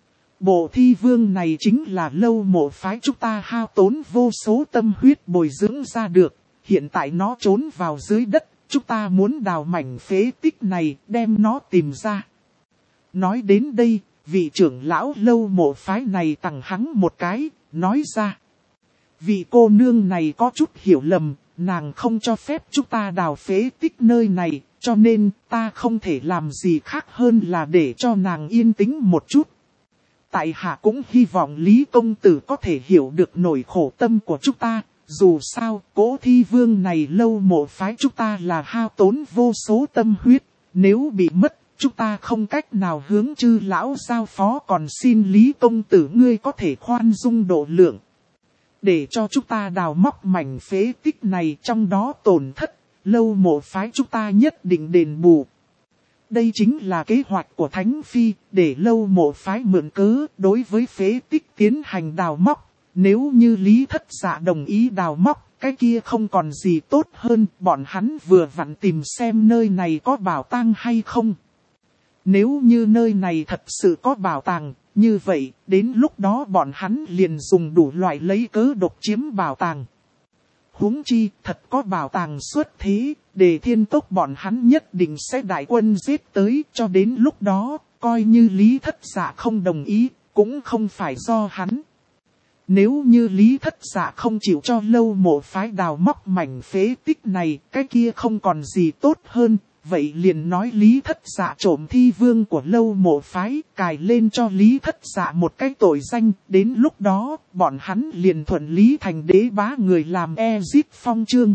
A: Bộ thi vương này chính là Lâu Mộ phái chúng ta hao tốn vô số tâm huyết bồi dưỡng ra được. Hiện tại nó trốn vào dưới đất, chúng ta muốn đào mảnh phế tích này đem nó tìm ra. Nói đến đây, vị trưởng lão Lâu Mộ phái này tặng hắn một cái, nói ra. Vị cô nương này có chút hiểu lầm, nàng không cho phép chúng ta đào phế tích nơi này, cho nên ta không thể làm gì khác hơn là để cho nàng yên tĩnh một chút. Tại hạ cũng hy vọng Lý công tử có thể hiểu được nỗi khổ tâm của chúng ta, dù sao Cố thi vương này Lâu Mộ phái chúng ta là hao tốn vô số tâm huyết, nếu bị mất, chúng ta không cách nào hướng chư lão giao phó, còn xin Lý công tử ngươi có thể khoan dung độ lượng. Để cho chúng ta đào móc mảnh phế tích này, trong đó tổn thất, Lâu Mộ phái chúng ta nhất định đền bù. Đây chính là kế hoạch của Thánh Phi, để Lâu Mộ phái mượn cớ đối với phế tích tiến hành đào móc. Nếu như Lý Thất Dạ đồng ý đào móc, cái kia không còn gì tốt hơn, bọn hắn vừa vặn tìm xem nơi này có bảo tàng hay không. Nếu như nơi này thật sự có bảo tàng, như vậy, đến lúc đó bọn hắn liền dùng đủ loại lấy cớ độc chiếm bảo tàng. Huống chi, thật có bảo tàng xuất thế, Đề Thiên Tốc bọn hắn nhất định sẽ đại quân giết tới, cho đến lúc đó, coi như Lý Thất Dạ không đồng ý, cũng không phải do hắn. Nếu như Lý Thất Dạ không chịu cho Lâu Mộ phái đào móc mảnh phế tích này, cái kia không còn gì tốt hơn. Vậy liền nói Lý Thất Dạ trộm thi vương của Lâu Mộ phái, cài lên cho Lý Thất Dạ một cái tội danh, đến lúc đó, bọn hắn liền thuận lý thành đế bá người làm Ezit phong chương.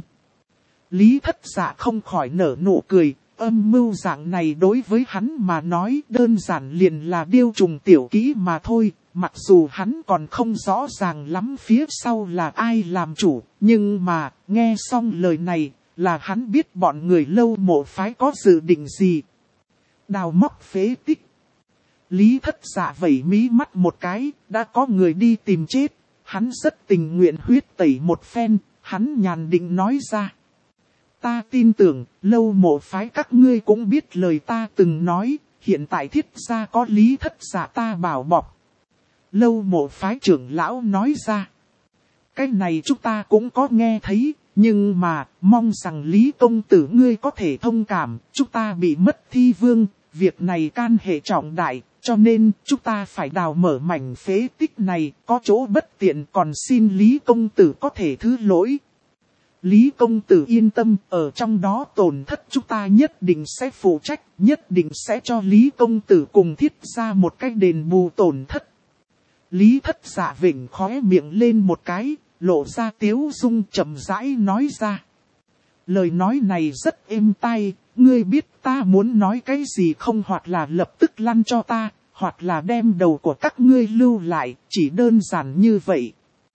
A: Lý Thất Dạ không khỏi nở nụ cười, âm mưu dạng này đối với hắn mà nói đơn giản liền là điêu trùng tiểu kỹ mà thôi, mặc dù hắn còn không rõ ràng lắm phía sau là ai làm chủ, nhưng mà, nghe xong lời này, là hắn biết bọn người Lâu Mộ phái có dự định gì. Đào móc phế tích. Lý Thất Dạ vẩy mí mắt một cái, đã có người đi tìm chết. Hắn rất tình nguyện huyết tẩy một phen, hắn nhàn định nói ra. Ta tin tưởng, Lâu Mộ phái các ngươi cũng biết lời ta từng nói, hiện tại thiết gia có Lý Thất Dạ ta bảo bọc. Lâu Mộ phái trưởng lão nói ra. Cái này chúng ta cũng có nghe thấy. Nhưng mà, mong rằng Lý công tử ngươi có thể thông cảm, chúng ta bị mất thi vương, việc này can hệ trọng đại, cho nên chúng ta phải đào mở mảnh phế tích này, có chỗ bất tiện, còn xin Lý công tử có thể thứ lỗi. Lý công tử yên tâm, ở trong đó tổn thất chúng ta nhất định sẽ phụ trách, nhất định sẽ cho Lý công tử cùng thiết ra một cách đền bù tổn thất. Lý Thất Dạ vểnh khóe miệng lên một cái. Lộ ra tiếu dung chậm rãi nói ra. Lời nói này rất êm tai, ngươi biết ta muốn nói cái gì không, hoặc là lập tức lăn cho ta, hoặc là đem đầu của các ngươi lưu lại, chỉ đơn giản như vậy.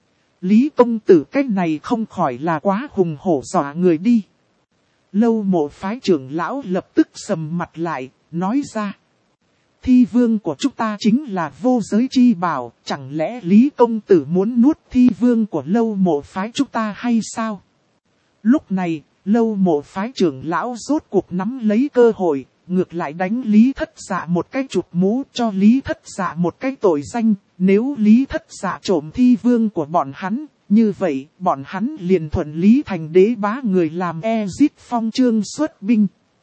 A: Lý công tử cái này không khỏi là quá hùng hổ dọa người đi. Lâu Mộ phái trưởng lão lập tức sầm mặt lại, nói ra. Thi vương của chúng ta chính là vô giới chi bảo, chẳng lẽ Lý công tử muốn nuốt thi vương của Lâu Mộ phái chúng ta hay sao? Lúc này, Lâu Mộ phái trưởng lão rốt cuộc nắm lấy cơ hội, ngược lại đánh Lý Thất Dạ một cái chụp mũ, cho Lý Thất Dạ một cái tội danh. Nếu Lý Thất Dạ trộm thi vương của bọn hắn, như vậy bọn hắn liền thuận lý thành đế bá người làm Ezit phong chương xuất binh.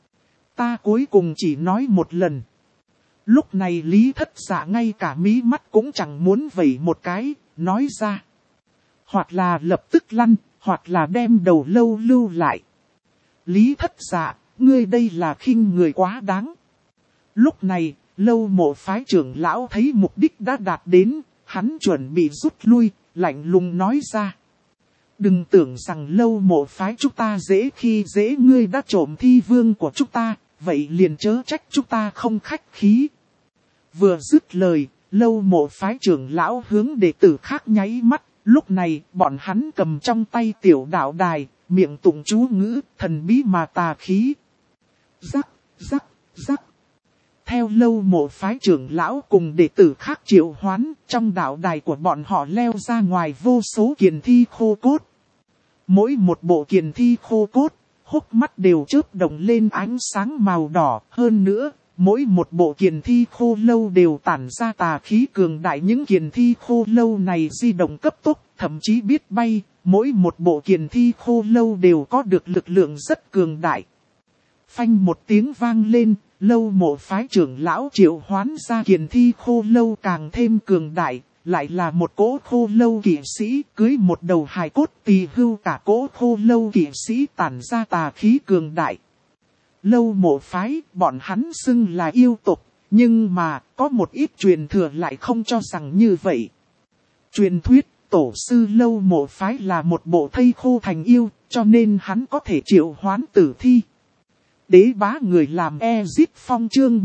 A: Ta cuối cùng chỉ nói một lần. Lúc này Lý Thất Dạ ngay cả mí mắt cũng chẳng muốn vẩy một cái, nói ra. Hoặc là lập tức lăn, hoặc là đem đầu lâu lưu lại. Lý Thất Dạ, ngươi đây là khinh người quá đáng. Lúc này, Lâu Mộ phái trưởng lão thấy mục đích đã đạt đến, hắn chuẩn bị rút lui, lạnh lùng nói ra. Đừng tưởng rằng Lâu Mộ phái chúng ta dễ khi dễ, ngươi đã trộm thi vương của chúng ta, vậy liền chớ trách chúng ta không khách khí. Vừa dứt lời, Lâu Mộ phái trưởng lão hướng đệ tử khác nháy mắt, lúc này bọn hắn cầm trong tay tiểu đạo đài, miệng tụng chú ngữ, thần bí mà tà khí. Rắc, rắc, rắc. Theo Lâu Mộ phái trưởng lão cùng đệ tử khác triệu hoán, trong đạo đài của bọn họ leo ra ngoài vô số kiền thi khô cốt. Mỗi một bộ kiền thi khô cốt, hốc mắt đều chớp động lên ánh sáng màu đỏ. Hơn nữa, mỗi một bộ kiền thi khô lâu đều tản ra tà khí cường đại. Những kiền thi khô lâu này di động cấp tốc, thậm chí biết bay. Mỗi một bộ kiền thi khô lâu đều có được lực lượng rất cường đại. Phanh một tiếng vang lên, Lâu Mộ phái trưởng lão triệu hoán ra kiền thi khô lâu càng thêm cường đại, lại là một cỗ khô lâu kỵ sĩ cưới một đầu hài cốt tỳ hưu, cả cỗ khô lâu kỵ sĩ tản ra tà khí cường đại. Lâu Mộ phái, bọn hắn xưng là yêu tộc, nhưng mà có một ít truyền thừa lại không cho rằng như vậy. Truyền thuyết, tổ sư Lâu Mộ phái là một bộ thây khô thành yêu, cho nên hắn có thể triệu hoán tử thi. Đế bá người làm Ezit Phong chương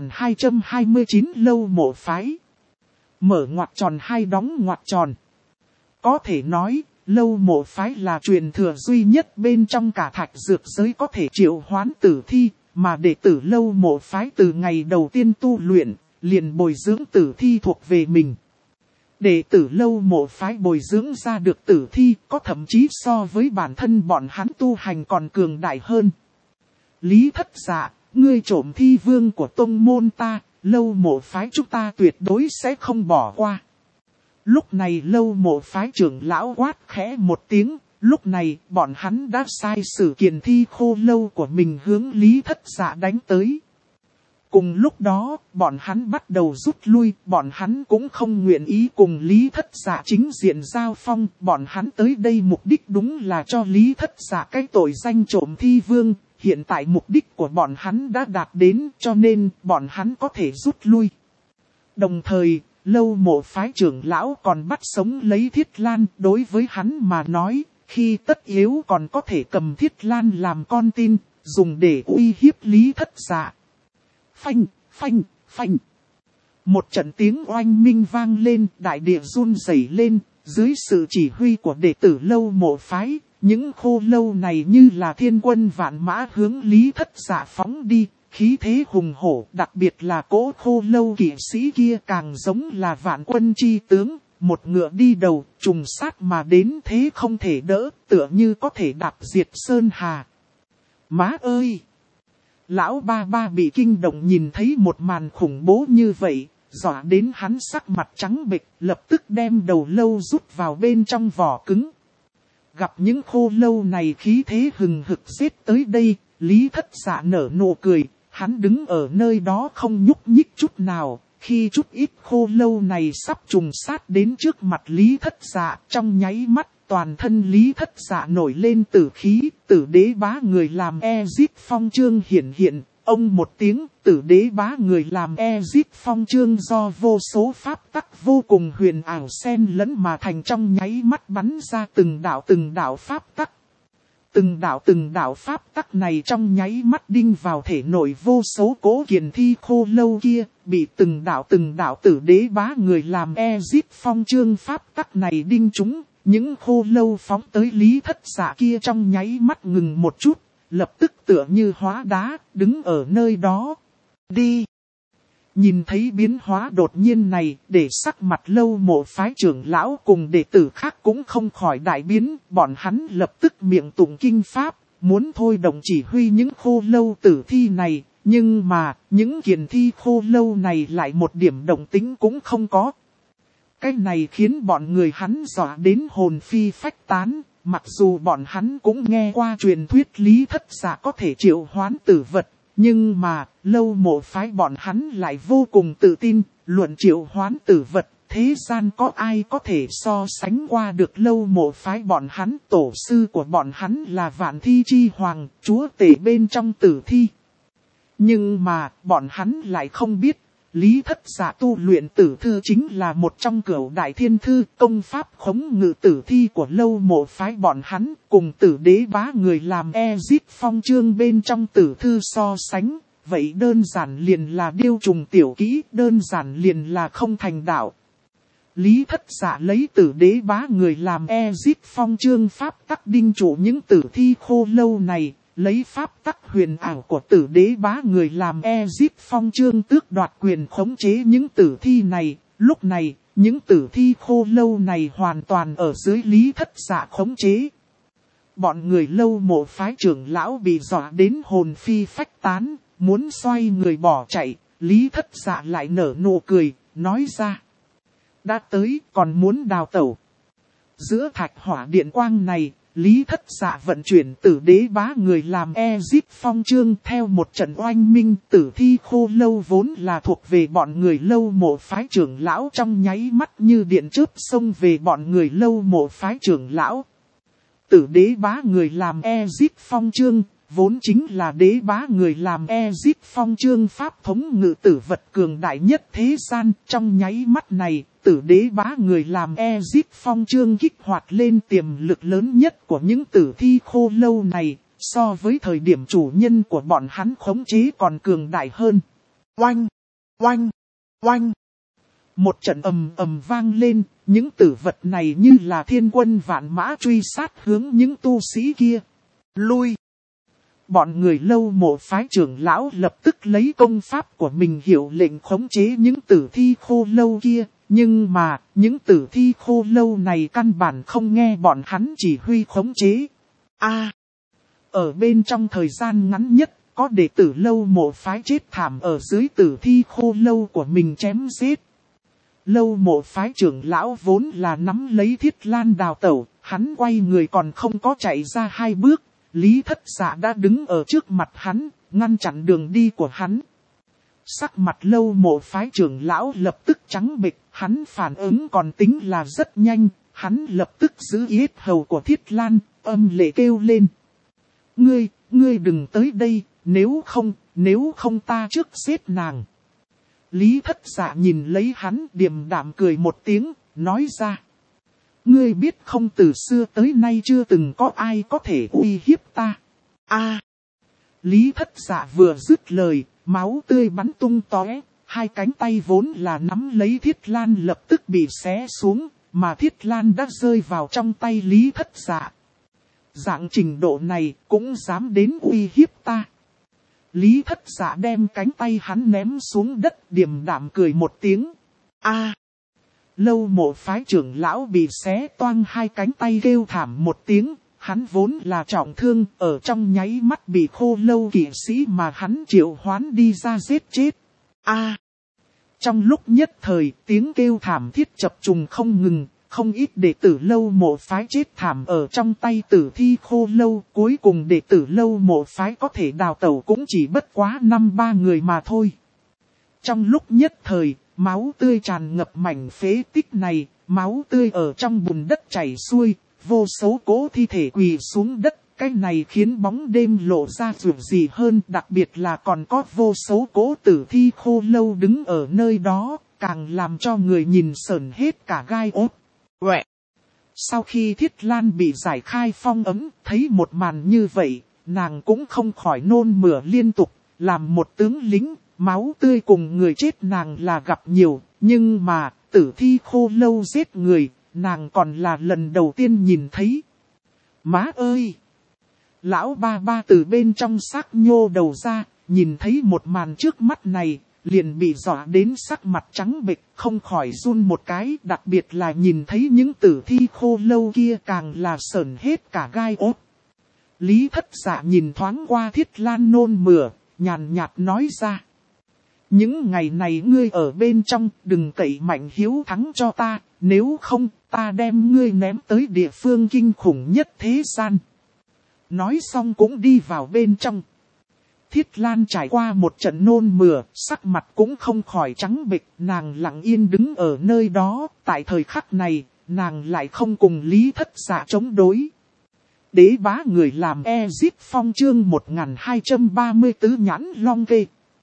A: 1229 Lâu Mộ phái. Mở ngoặc tròn hay đóng ngoặc tròn. Có thể nói, Lâu Mộ phái là truyền thừa duy nhất bên trong cả thạch dược giới có thể triệu hoán tử thi, mà đệ tử Lâu Mộ phái từ ngày đầu tiên tu luyện, liền bồi dưỡng tử thi thuộc về mình. Đệ tử Lâu Mộ phái bồi dưỡng ra được tử thi, có thậm chí so với bản thân bọn hắn tu hành còn cường đại hơn. Lý Thất Dạ, ngươi trộm thi vương của tông môn ta, Lâu Mộ phái chúng ta tuyệt đối sẽ không bỏ qua. Lúc này Lâu Mộ phái trưởng lão quát khẽ một tiếng, lúc này bọn hắn đã sai sử kiền thi khô lâu của mình hướng Lý Thất Dạ đánh tới. Cùng lúc đó, bọn hắn bắt đầu rút lui, bọn hắn cũng không nguyện ý cùng Lý Thất Dạ chính diện giao phong, bọn hắn tới đây mục đích đúng là cho Lý Thất Dạ cái tội danh trộm thi vương. Hiện tại mục đích của bọn hắn đã đạt đến, cho nên bọn hắn có thể rút lui. Đồng thời, Lâu Mộ phái trưởng lão còn bắt sống lấy Thiết Lan, đối với hắn mà nói, khi tất yếu còn có thể cầm Thiết Lan làm con tin, dùng để uy hiếp Lý Thất Dạ. Phanh, phanh, phanh. Một trận tiếng oanh minh vang lên, đại địa run rẩy lên, dưới sự chỉ huy của đệ tử Lâu Mộ phái. Những khô lâu này như là thiên quân vạn mã hướng Lý Thất Dạ phóng đi, khí thế hùng hổ, đặc biệt là cỗ khô lâu kỵ sĩ kia càng giống là vạn quân chi tướng, một ngựa đi đầu, trùng sát mà đến thế không thể đỡ, tựa như có thể đạp diệt sơn hà. Má ơi! Lão ba ba bị kinh động nhìn thấy một màn khủng bố như vậy, dọa đến hắn sắc mặt trắng bệch, lập tức đem đầu lâu rút vào bên trong vỏ cứng. Gặp những khô lâu này khí thế hừng hực giết tới đây, Lý Thất Dạ nở nụ cười, hắn đứng ở nơi đó không nhúc nhích chút nào. Khi chút ít khô lâu này sắp trùng sát đến trước mặt Lý Thất Dạ, trong nháy mắt toàn thân Lý Thất Dạ nổi lên tử khí, tử đế bá người làm Ezit Phong chương hiển hiện. Ông một tiếng, tử đế bá người làm Ezit Phong chương do vô số pháp tắc vô cùng huyền ảo xen lẫn mà thành trong nháy mắt bắn ra từng đạo pháp tắc. Từng đạo pháp tắc này trong nháy mắt đinh vào thể nội vô số cố kiền thi khô lâu kia, bị từng đạo tử đế bá người làm Ezit Phong chương pháp tắc này đinh trúng, những khô lâu phóng tới Lý Thất Dạ kia trong nháy mắt ngừng một chút. Lập tức tựa như hóa đá, đứng ở nơi đó. Đi! Nhìn thấy biến hóa đột nhiên này, để sắc mặt Lâu Mộ phái trưởng lão cùng đệ tử khác cũng không khỏi đại biến, bọn hắn lập tức miệng tụng kinh pháp, muốn thôi động chỉ huy những khô lâu tử thi này, nhưng mà, những kiền thi khô lâu này lại một điểm động tính cũng không có. Cái này khiến bọn người hắn dọa đến hồn phi phách tán. Mặc dù bọn hắn cũng nghe qua truyền thuyết Lý Thất Dạ có thể triệu hoán tử vật, nhưng mà, Lâu Mộ phái bọn hắn lại vô cùng tự tin, luận triệu hoán tử vật, thế gian có ai có thể so sánh qua được Lâu Mộ phái bọn hắn, tổ sư của bọn hắn là Vạn Thi Chi Hoàng, chúa tể bên trong tử thi. Nhưng mà, bọn hắn lại không biết, Lý Thất Dạ tu luyện tử thư chính là một trong cửu đại thiên thư, công pháp khống ngự tử thi của Lâu Mộ phái bọn hắn, cùng Tử Đế Bá người làm Ezip Phong chương bên trong tử thư so sánh, vậy đơn giản liền là điêu trùng tiểu kỹ, đơn giản liền là không thành đạo. Lý Thất Dạ lấy Tử Đế Bá người làm Ezip Phong chương pháp tắc đinh trụ những tử thi khô lâu này. Lấy pháp tắc huyền ảo của Tử Đế Bá người làm Ezip Phong chương tước đoạt quyền khống chế những tử thi này. Lúc này, những tử thi khô lâu này hoàn toàn ở dưới Lý Thất Dạ khống chế. Bọn người Lâu Mộ phái trưởng lão bị dọa đến hồn phi phách tán, muốn xoay người bỏ chạy. Lý Thất Dạ lại nở nụ cười, nói ra. Đã tới, còn muốn đào tẩu. Giữa thạch hỏa điện quang này, Lý Thất Dạ vận chuyển Tử Đế Bá người làm Ezip Phong chương theo một trận oanh minh. Tử thi khô lâu vốn là thuộc về bọn người Lâu Mộ phái trưởng lão, trong nháy mắt như điện chớp xông về bọn người Lâu Mộ phái trưởng lão. Tử Đế Bá người làm Ezip Phong chương, vốn chính là Đế Bá người làm Ezip Phong chương pháp thống ngự tử vật cường đại nhất thế gian. Trong nháy mắt này, Tử Đế Bá người làm Ezip Phong chương kích hoạt lên tiềm lực lớn nhất của những tử thi khô lâu này, so với thời điểm chủ nhân của bọn hắn khống chế còn cường đại hơn. Oanh! Oanh! Oanh! Một trận ầm ầm vang lên, những tử vật này như là thiên quân vạn mã truy sát hướng những tu sĩ kia. Lui! Bọn người Lâu Mộ phái trưởng lão lập tức lấy công pháp của mình hiệu lệnh khống chế những tử thi khô lâu kia. Nhưng mà, những tử thi khô lâu này căn bản không nghe bọn hắn chỉ huy khống chế. Ở bên trong thời gian ngắn nhất, có đệ tử Lâu Mộ phái chết thảm ở dưới tử thi khô lâu của mình chém giết. Lâu Mộ phái trưởng lão vốn là nắm lấy thiết lan đào tẩu, hắn quay người còn không có chạy ra 2 bước. Lý Thất Dạ đã đứng ở trước mặt hắn, ngăn chặn đường đi của hắn. Sắc mặt Lâu Mộ phái trưởng lão lập tức trắng bệch, hắn phản ứng còn tính là rất nhanh, hắn lập tức giữ yết hầu của Thiết Lan, âm lệ kêu lên. Ngươi đừng tới đây, nếu không ta trước giết nàng. Lý Thất Dạ nhìn lấy hắn điềm đạm cười một tiếng, nói ra. Ngươi biết không, từ xưa tới nay chưa từng có ai có thể uy hiếp ta. Lý Thất Dạ vừa dứt lời, máu tươi bắn tung tóe, 2 cánh tay vốn là nắm lấy Thiết Lan lập tức bị xé xuống, mà Thiết Lan đã rơi vào trong tay Lý Thất Dạ. Dạng trình độ này cũng dám đến uy hiếp ta. Lý Thất Dạ đem cánh tay hắn ném xuống đất, điềm đạm cười một tiếng. Lâu Mộ phái trưởng lão bị xé toang 2 cánh tay kêu thảm một tiếng. Hắn vốn là trọng thương, ở trong nháy mắt bị khô lâu kỵ sĩ mà hắn triệu hoán đi ra giết chết. Trong lúc nhất thời, tiếng kêu thảm thiết chập trùng không ngừng, không ít đệ tử Lâu Mộ phái chết thảm ở trong tay tử thi khô lâu. Cuối cùng đệ tử Lâu Mộ phái có thể đào tẩu cũng chỉ bất quá 5-3 người mà thôi. Trong lúc nhất thời, máu tươi tràn ngập mảnh phế tích này, máu tươi ở trong bùn đất chảy xuôi. Vô số cỗ thi thể quỳ xuống đất, cái này khiến bóng đêm lộ ra rùng rì hơn, đặc biệt là còn có vô số cỗ tử thi khô lâu đứng ở nơi đó, càng làm cho người nhìn sởn hết cả gai ốt. Sau khi Thiết Lan bị giải khai phong ấn, thấy một màn như vậy, nàng cũng không khỏi nôn mửa liên tục, làm một tướng lính, máu tươi cùng người chết nàng là gặp nhiều, nhưng mà, tử thi khô lâu giết người, nàng còn là lần đầu tiên nhìn thấy. Má ơi! Lão ba ba từ bên trong xác nhô đầu ra, nhìn thấy một màn trước mắt này, liền bị dọa đến sắc mặt trắng bệch, không khỏi run một cái, đặc biệt là nhìn thấy những tử thi khô lâu kia càng là sởn hết cả gai ốt. Lý Thất Dạ nhìn thoáng qua Thiết Lan nôn mửa, nhàn nhạt nói ra. Những ngày này ngươi ở bên trong, đừng cậy mạnh hiếu thắng cho ta, nếu không, ta đem ngươi ném tới địa phương kinh khủng nhất thế gian. Nói xong cũng đi vào bên trong. Thiết Lan trải qua một trận nôn mửa, sắc mặt cũng không khỏi trắng bệch, nàng lặng yên đứng ở nơi đó, tại thời khắc này, nàng lại không cùng Lý Thất Dạ chống đối. Đế Bá người làm Ezip Phong chương 1234 nhãn long kê.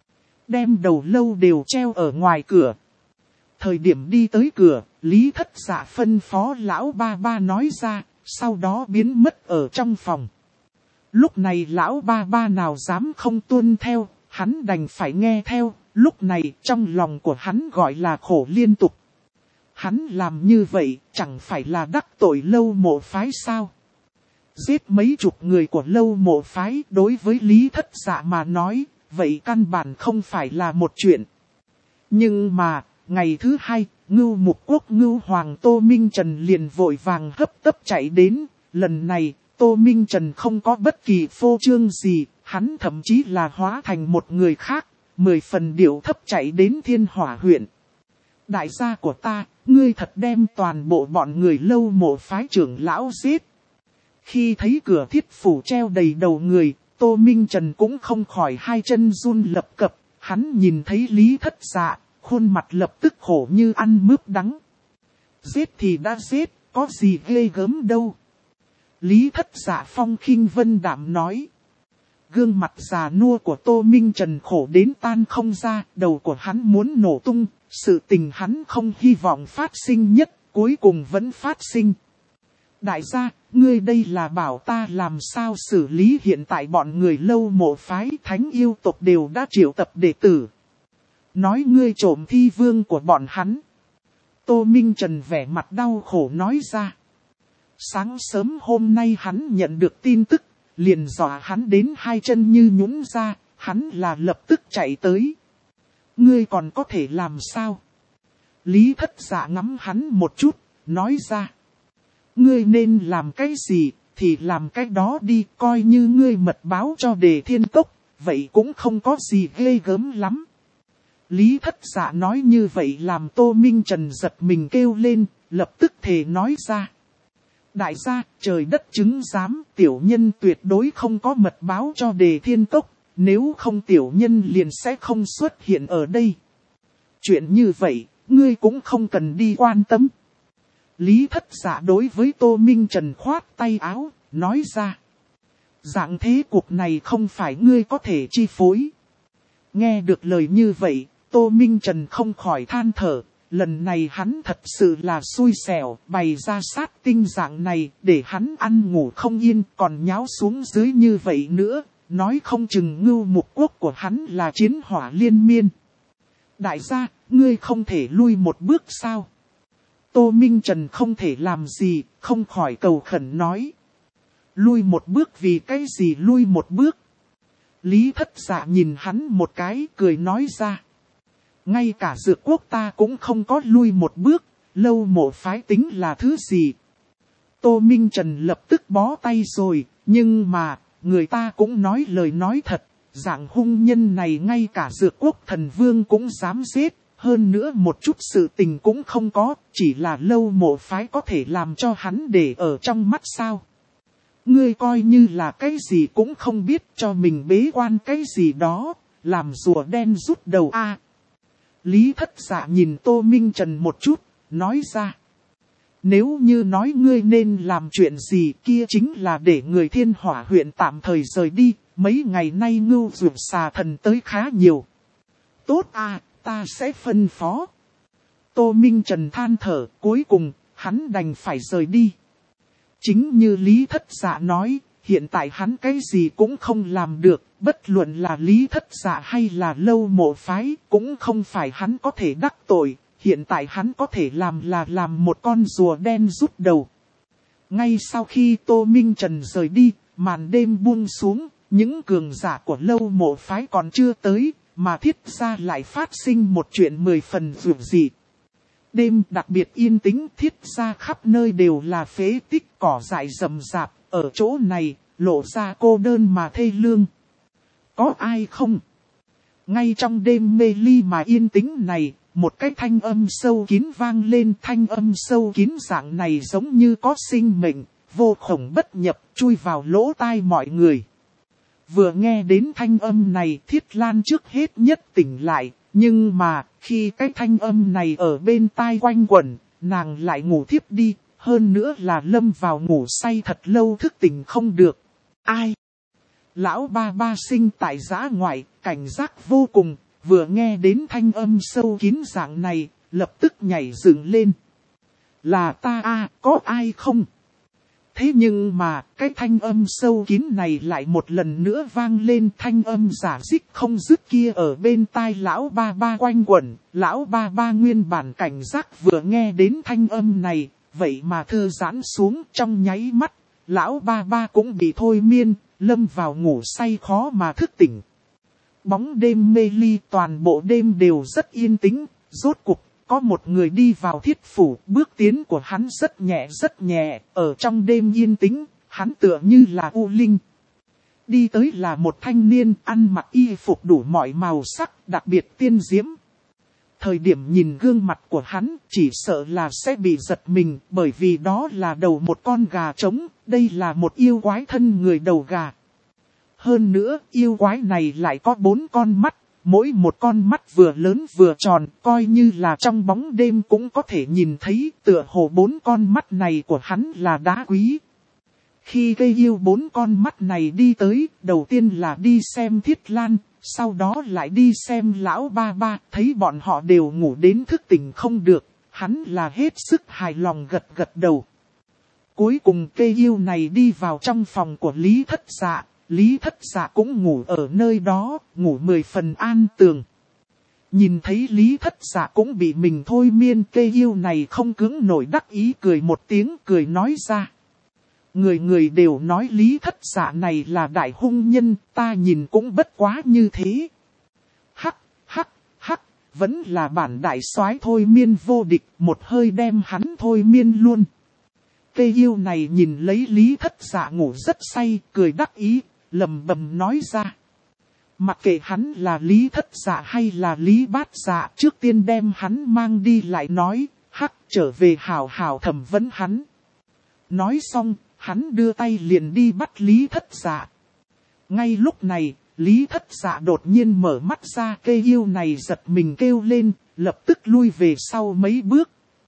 A: đem đầu lâu đều treo ở ngoài cửa. Thời điểm đi tới cửa, Lý Thất Dạ phân phó lão ba ba nói ra, sau đó biến mất ở trong phòng. Lúc này lão ba ba nào dám không tuân theo, hắn đành phải nghe theo, lúc này trong lòng của hắn gọi là khổ liên tục. Hắn làm như vậy chẳng phải là đắc tội Lâu Mộ phái sao? Giết mấy chục người của Lâu Mộ phái đối với Lý Thất Dạ mà nói, vậy căn bản không phải là một chuyện. Nhưng mà, ngày thứ hai, Ngưu Mục Quốc Ngưu Hoàng Tô Minh Trần liền vội vàng hấp tấp chạy đến. Lần này, Tô Minh Trần không có bất kỳ phô trương gì, hắn thậm chí là hóa thành một người khác, 10 phần điệu thấp chạy đến Thiên Hỏa huyện. Đại gia của ta, ngươi thật đem toàn bộ bọn người Lâu Mộ phái trưởng lão giết. Khi thấy cửa thiết phủ treo đầy đầu người, Tô Minh Trần cũng không khỏi hai chân run lập cập, hắn nhìn thấy Lý Thất Dạ, khuôn mặt lập tức khổ như ăn mướp đắng. Giết thì đã giết, có gì ghê gớm đâu. Lý Thất Dạ phong khinh vân đạm nói. Gương mặt già nua của Tô Minh Trần khổ đến tan không ra, đầu của hắn muốn nổ tung, sự tình hắn không hy vọng phát sinh nhất, cuối cùng vẫn phát sinh. Đại gia, ngươi đây là bảo ta làm sao xử lý hiện tại bọn người Lâu Mộ phái thánh yêu tộc đều đã triệu tập đệ tử. Nói ngươi trộm thi vương của bọn hắn. Tô Minh Trần vẻ mặt đau khổ nói ra. Sáng sớm hôm nay hắn nhận được tin tức, liền dọa hắn đến hai chân như nhũn ra, hắn là lập tức chạy tới. Ngươi còn có thể làm sao? Lý Thất Dạ ngắm hắn một chút, nói ra. Ngươi nên làm cái gì, thì làm cái đó đi, coi như ngươi mật báo cho Đề Thiên Cốc, vậy cũng không có gì ghê gớm lắm. Lý Thất Dạ nói như vậy làm Tô Minh Trần giật mình kêu lên, lập tức thề nói ra. Đại gia, trời đất chứng giám, tiểu nhân tuyệt đối không có mật báo cho Đề Thiên Cốc, nếu không tiểu nhân liền sẽ không xuất hiện ở đây. Chuyện như vậy, ngươi cũng không cần đi quan tâm. Lý Thất Dạ đối với Tô Minh Trần khoát tay áo, nói ra. Dạng thế cuộc này không phải ngươi có thể chi phối. Nghe được lời như vậy, Tô Minh Trần không khỏi than thở. Lần này hắn thật sự là xui xẻo, bày ra sát tinh dạng này, để hắn ăn ngủ không yên, còn nháo xuống dưới như vậy nữa, nói không chừng Ngưu Mục Quốc của hắn là chiến hỏa liên miên. Đại gia, ngươi không thể lui một bước sao? Tô Minh Trần không thể làm gì, không khỏi cầu khẩn nói. Lui một bước vì cái gì lui một bước? Lý Thất Dạ nhìn hắn một cái, cười nói ra. Ngay cả Dược Quốc ta cũng không có lui một bước, Lâu Mộ phái tính là thứ gì? Tô Minh Trần lập tức bó tay rồi, nhưng mà, người ta cũng nói lời nói thật, dạng hung nhân này ngay cả Dược Quốc thần vương cũng dám giết, hơn nữa một chút sự tình cũng không có, chỉ là Lâu Mộ phái có thể làm cho hắn để ở trong mắt sao? Ngươi coi như là cái gì cũng không biết cho mình bế quan cái gì đó, làm rùa đen rút đầu a. Lý Thất Dạ nhìn Tô Minh Trần một chút, nói ra. Nếu như nói ngươi nên làm chuyện gì kia chính là để người Thiên Hỏa huyện tạm thời rời đi, mấy ngày nay Ngưu Dược Xà Thần tới khá nhiều. Tốt à, ta sẽ phân phó. Tô Minh Trần than thở, cuối cùng, hắn đành phải rời đi. Chính như Lý Thất Dạ nói, hiện tại hắn cái gì cũng không làm được, bất luận là Lý Thất Dạ hay là Lâu Mộ phái, cũng không phải hắn có thể đắc tội, hiện tại hắn có thể làm là làm một con rùa đen rút đầu. Ngay sau khi Tô Minh Trần rời đi, màn đêm buông xuống, những cường giả của Lâu Mộ phái còn chưa tới, mà Thiết Gia lại phát sinh một chuyện 10 phần dữ dị. Đêm đặc biệt yên tĩnh, Thiết Gia khắp nơi đều là phế tích cỏ dại rậm rạp, ở chỗ này, lộ ra cô đơn mà thê lương. Có ai không? Ngay trong đêm mê ly mà yên tĩnh này, một cái thanh âm sâu kín vang lên. Thanh âm sâu kín dạng này giống như có sinh mệnh, vô khổng bất nhập, chui vào lỗ tai mọi người. Vừa nghe đến thanh âm này, Thiết Lan trước hết nhất tỉnh lại, nhưng mà, khi cái thanh âm này ở bên tai quanh quẩn, nàng lại ngủ thiếp đi, hơn nữa là lâm vào ngủ say thật lâu thức tỉnh không được. Ai? Lão ba ba sinh tại giã ngoại, cảnh giác vô cùng, vừa nghe đến thanh âm sâu kín dạng này, lập tức nhảy dựng lên. Là ta a, có ai không? Thế nhưng mà, cái thanh âm sâu kín này lại một lần nữa vang lên, thanh âm giả dích không dứt kia ở bên tai lão ba ba quanh quẩn. Lão ba ba nguyên bản cảnh giác vừa nghe đến thanh âm này, vậy mà thư giãn xuống trong nháy mắt. Lão ba ba cũng bị thôi miên, lâm vào ngủ say khó mà thức tỉnh. Bóng đêm mê ly, toàn bộ đêm đều rất yên tĩnh, rốt cuộc. Có một người đi vào thiết phủ, bước tiến của hắn rất nhẹ, ở trong đêm yên tĩnh, hắn tựa như là u linh. Đi tới là một thanh niên ăn mặc y phục đủ mọi màu sắc, đặc biệt tiên diễm. Thời điểm nhìn gương mặt của hắn, chỉ sợ là sẽ bị giật mình, bởi vì đó là đầu một con gà trống, đây là một yêu quái thân người đầu gà. Hơn nữa, yêu quái này lại có 4 con mắt. Mỗi một con mắt vừa lớn vừa tròn, coi như là trong bóng đêm cũng có thể nhìn thấy, tựa hồ 4 con mắt này của hắn là đá quý. Khi cây yêu 4 con mắt này đi tới, đầu tiên là đi xem Thiết Lan, sau đó lại đi xem lão ba ba, thấy bọn họ đều ngủ đến thức tỉnh không được, hắn là hết sức hài lòng gật gật đầu. Cuối cùng cây yêu này đi vào trong phòng của Lý Thất Dạ. Lý Thất Dạ cũng ngủ ở nơi đó, ngủ 10 phần an tường. Nhìn thấy Lý Thất Dạ cũng bị mình thôi miên, cây yêu này không cứng nổi đắc ý cười một tiếng, cười nói ra. Người người đều nói Lý Thất Dạ này là đại hung nhân, ta nhìn cũng bất quá như thế. Hắc, hắc, hắc, vẫn là bản đại soái thôi miên vô địch, một hơi đem hắn thôi miên luôn. Cây yêu này nhìn lấy Lý Thất Dạ ngủ rất say, cười đắc ý. Lầm bầm nói ra. Mặc kệ hắn là Lý Thất Dạ hay là Lý Bát Dạ, trước tiên đem hắn mang đi lại nói, hắc trở về hào hào thẩm vấn hắn. Nói xong, hắn đưa tay liền đi bắt Lý Thất Dạ. Ngay lúc này, Lý Thất Dạ đột nhiên mở mắt ra, cây yêu này giật mình kêu lên, lập tức lui về sau mấy bước.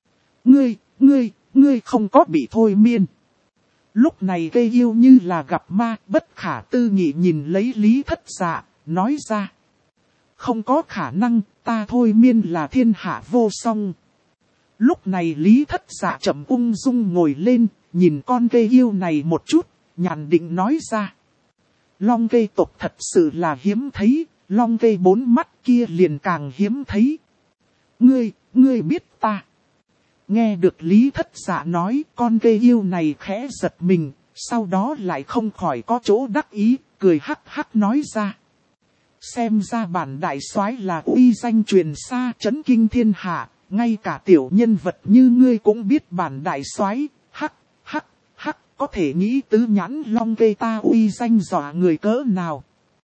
A: Ngươi không có bị thôi miên. Lúc này cây yêu như là gặp ma, bất khả tư nghị nhìn lấy Lý Thất Dạ, nói ra. Không có khả năng, ta thôi miên là thiên hạ vô song. Lúc này Lý Thất Dạ chậm ung dung ngồi lên, nhìn con cây yêu này một chút, nhàn định nói ra. Long cây tộc thật sự là hiếm thấy, long cây 4 mắt kia liền càng hiếm thấy. Ngươi biết ta. Nghe được Lý Thất Dạ nói, con cây yêu này khẽ giật mình, sau đó lại không khỏi có chỗ đắc ý, cười hắc hắc nói ra. Xem ra bản đại soái là uy danh truyền xa chấn kinh thiên hạ, ngay cả tiểu nhân vật như ngươi cũng biết bản đại soái, hắc, có thể nghĩ tứ nhãn long cây ta uy danh dọa người cỡ nào.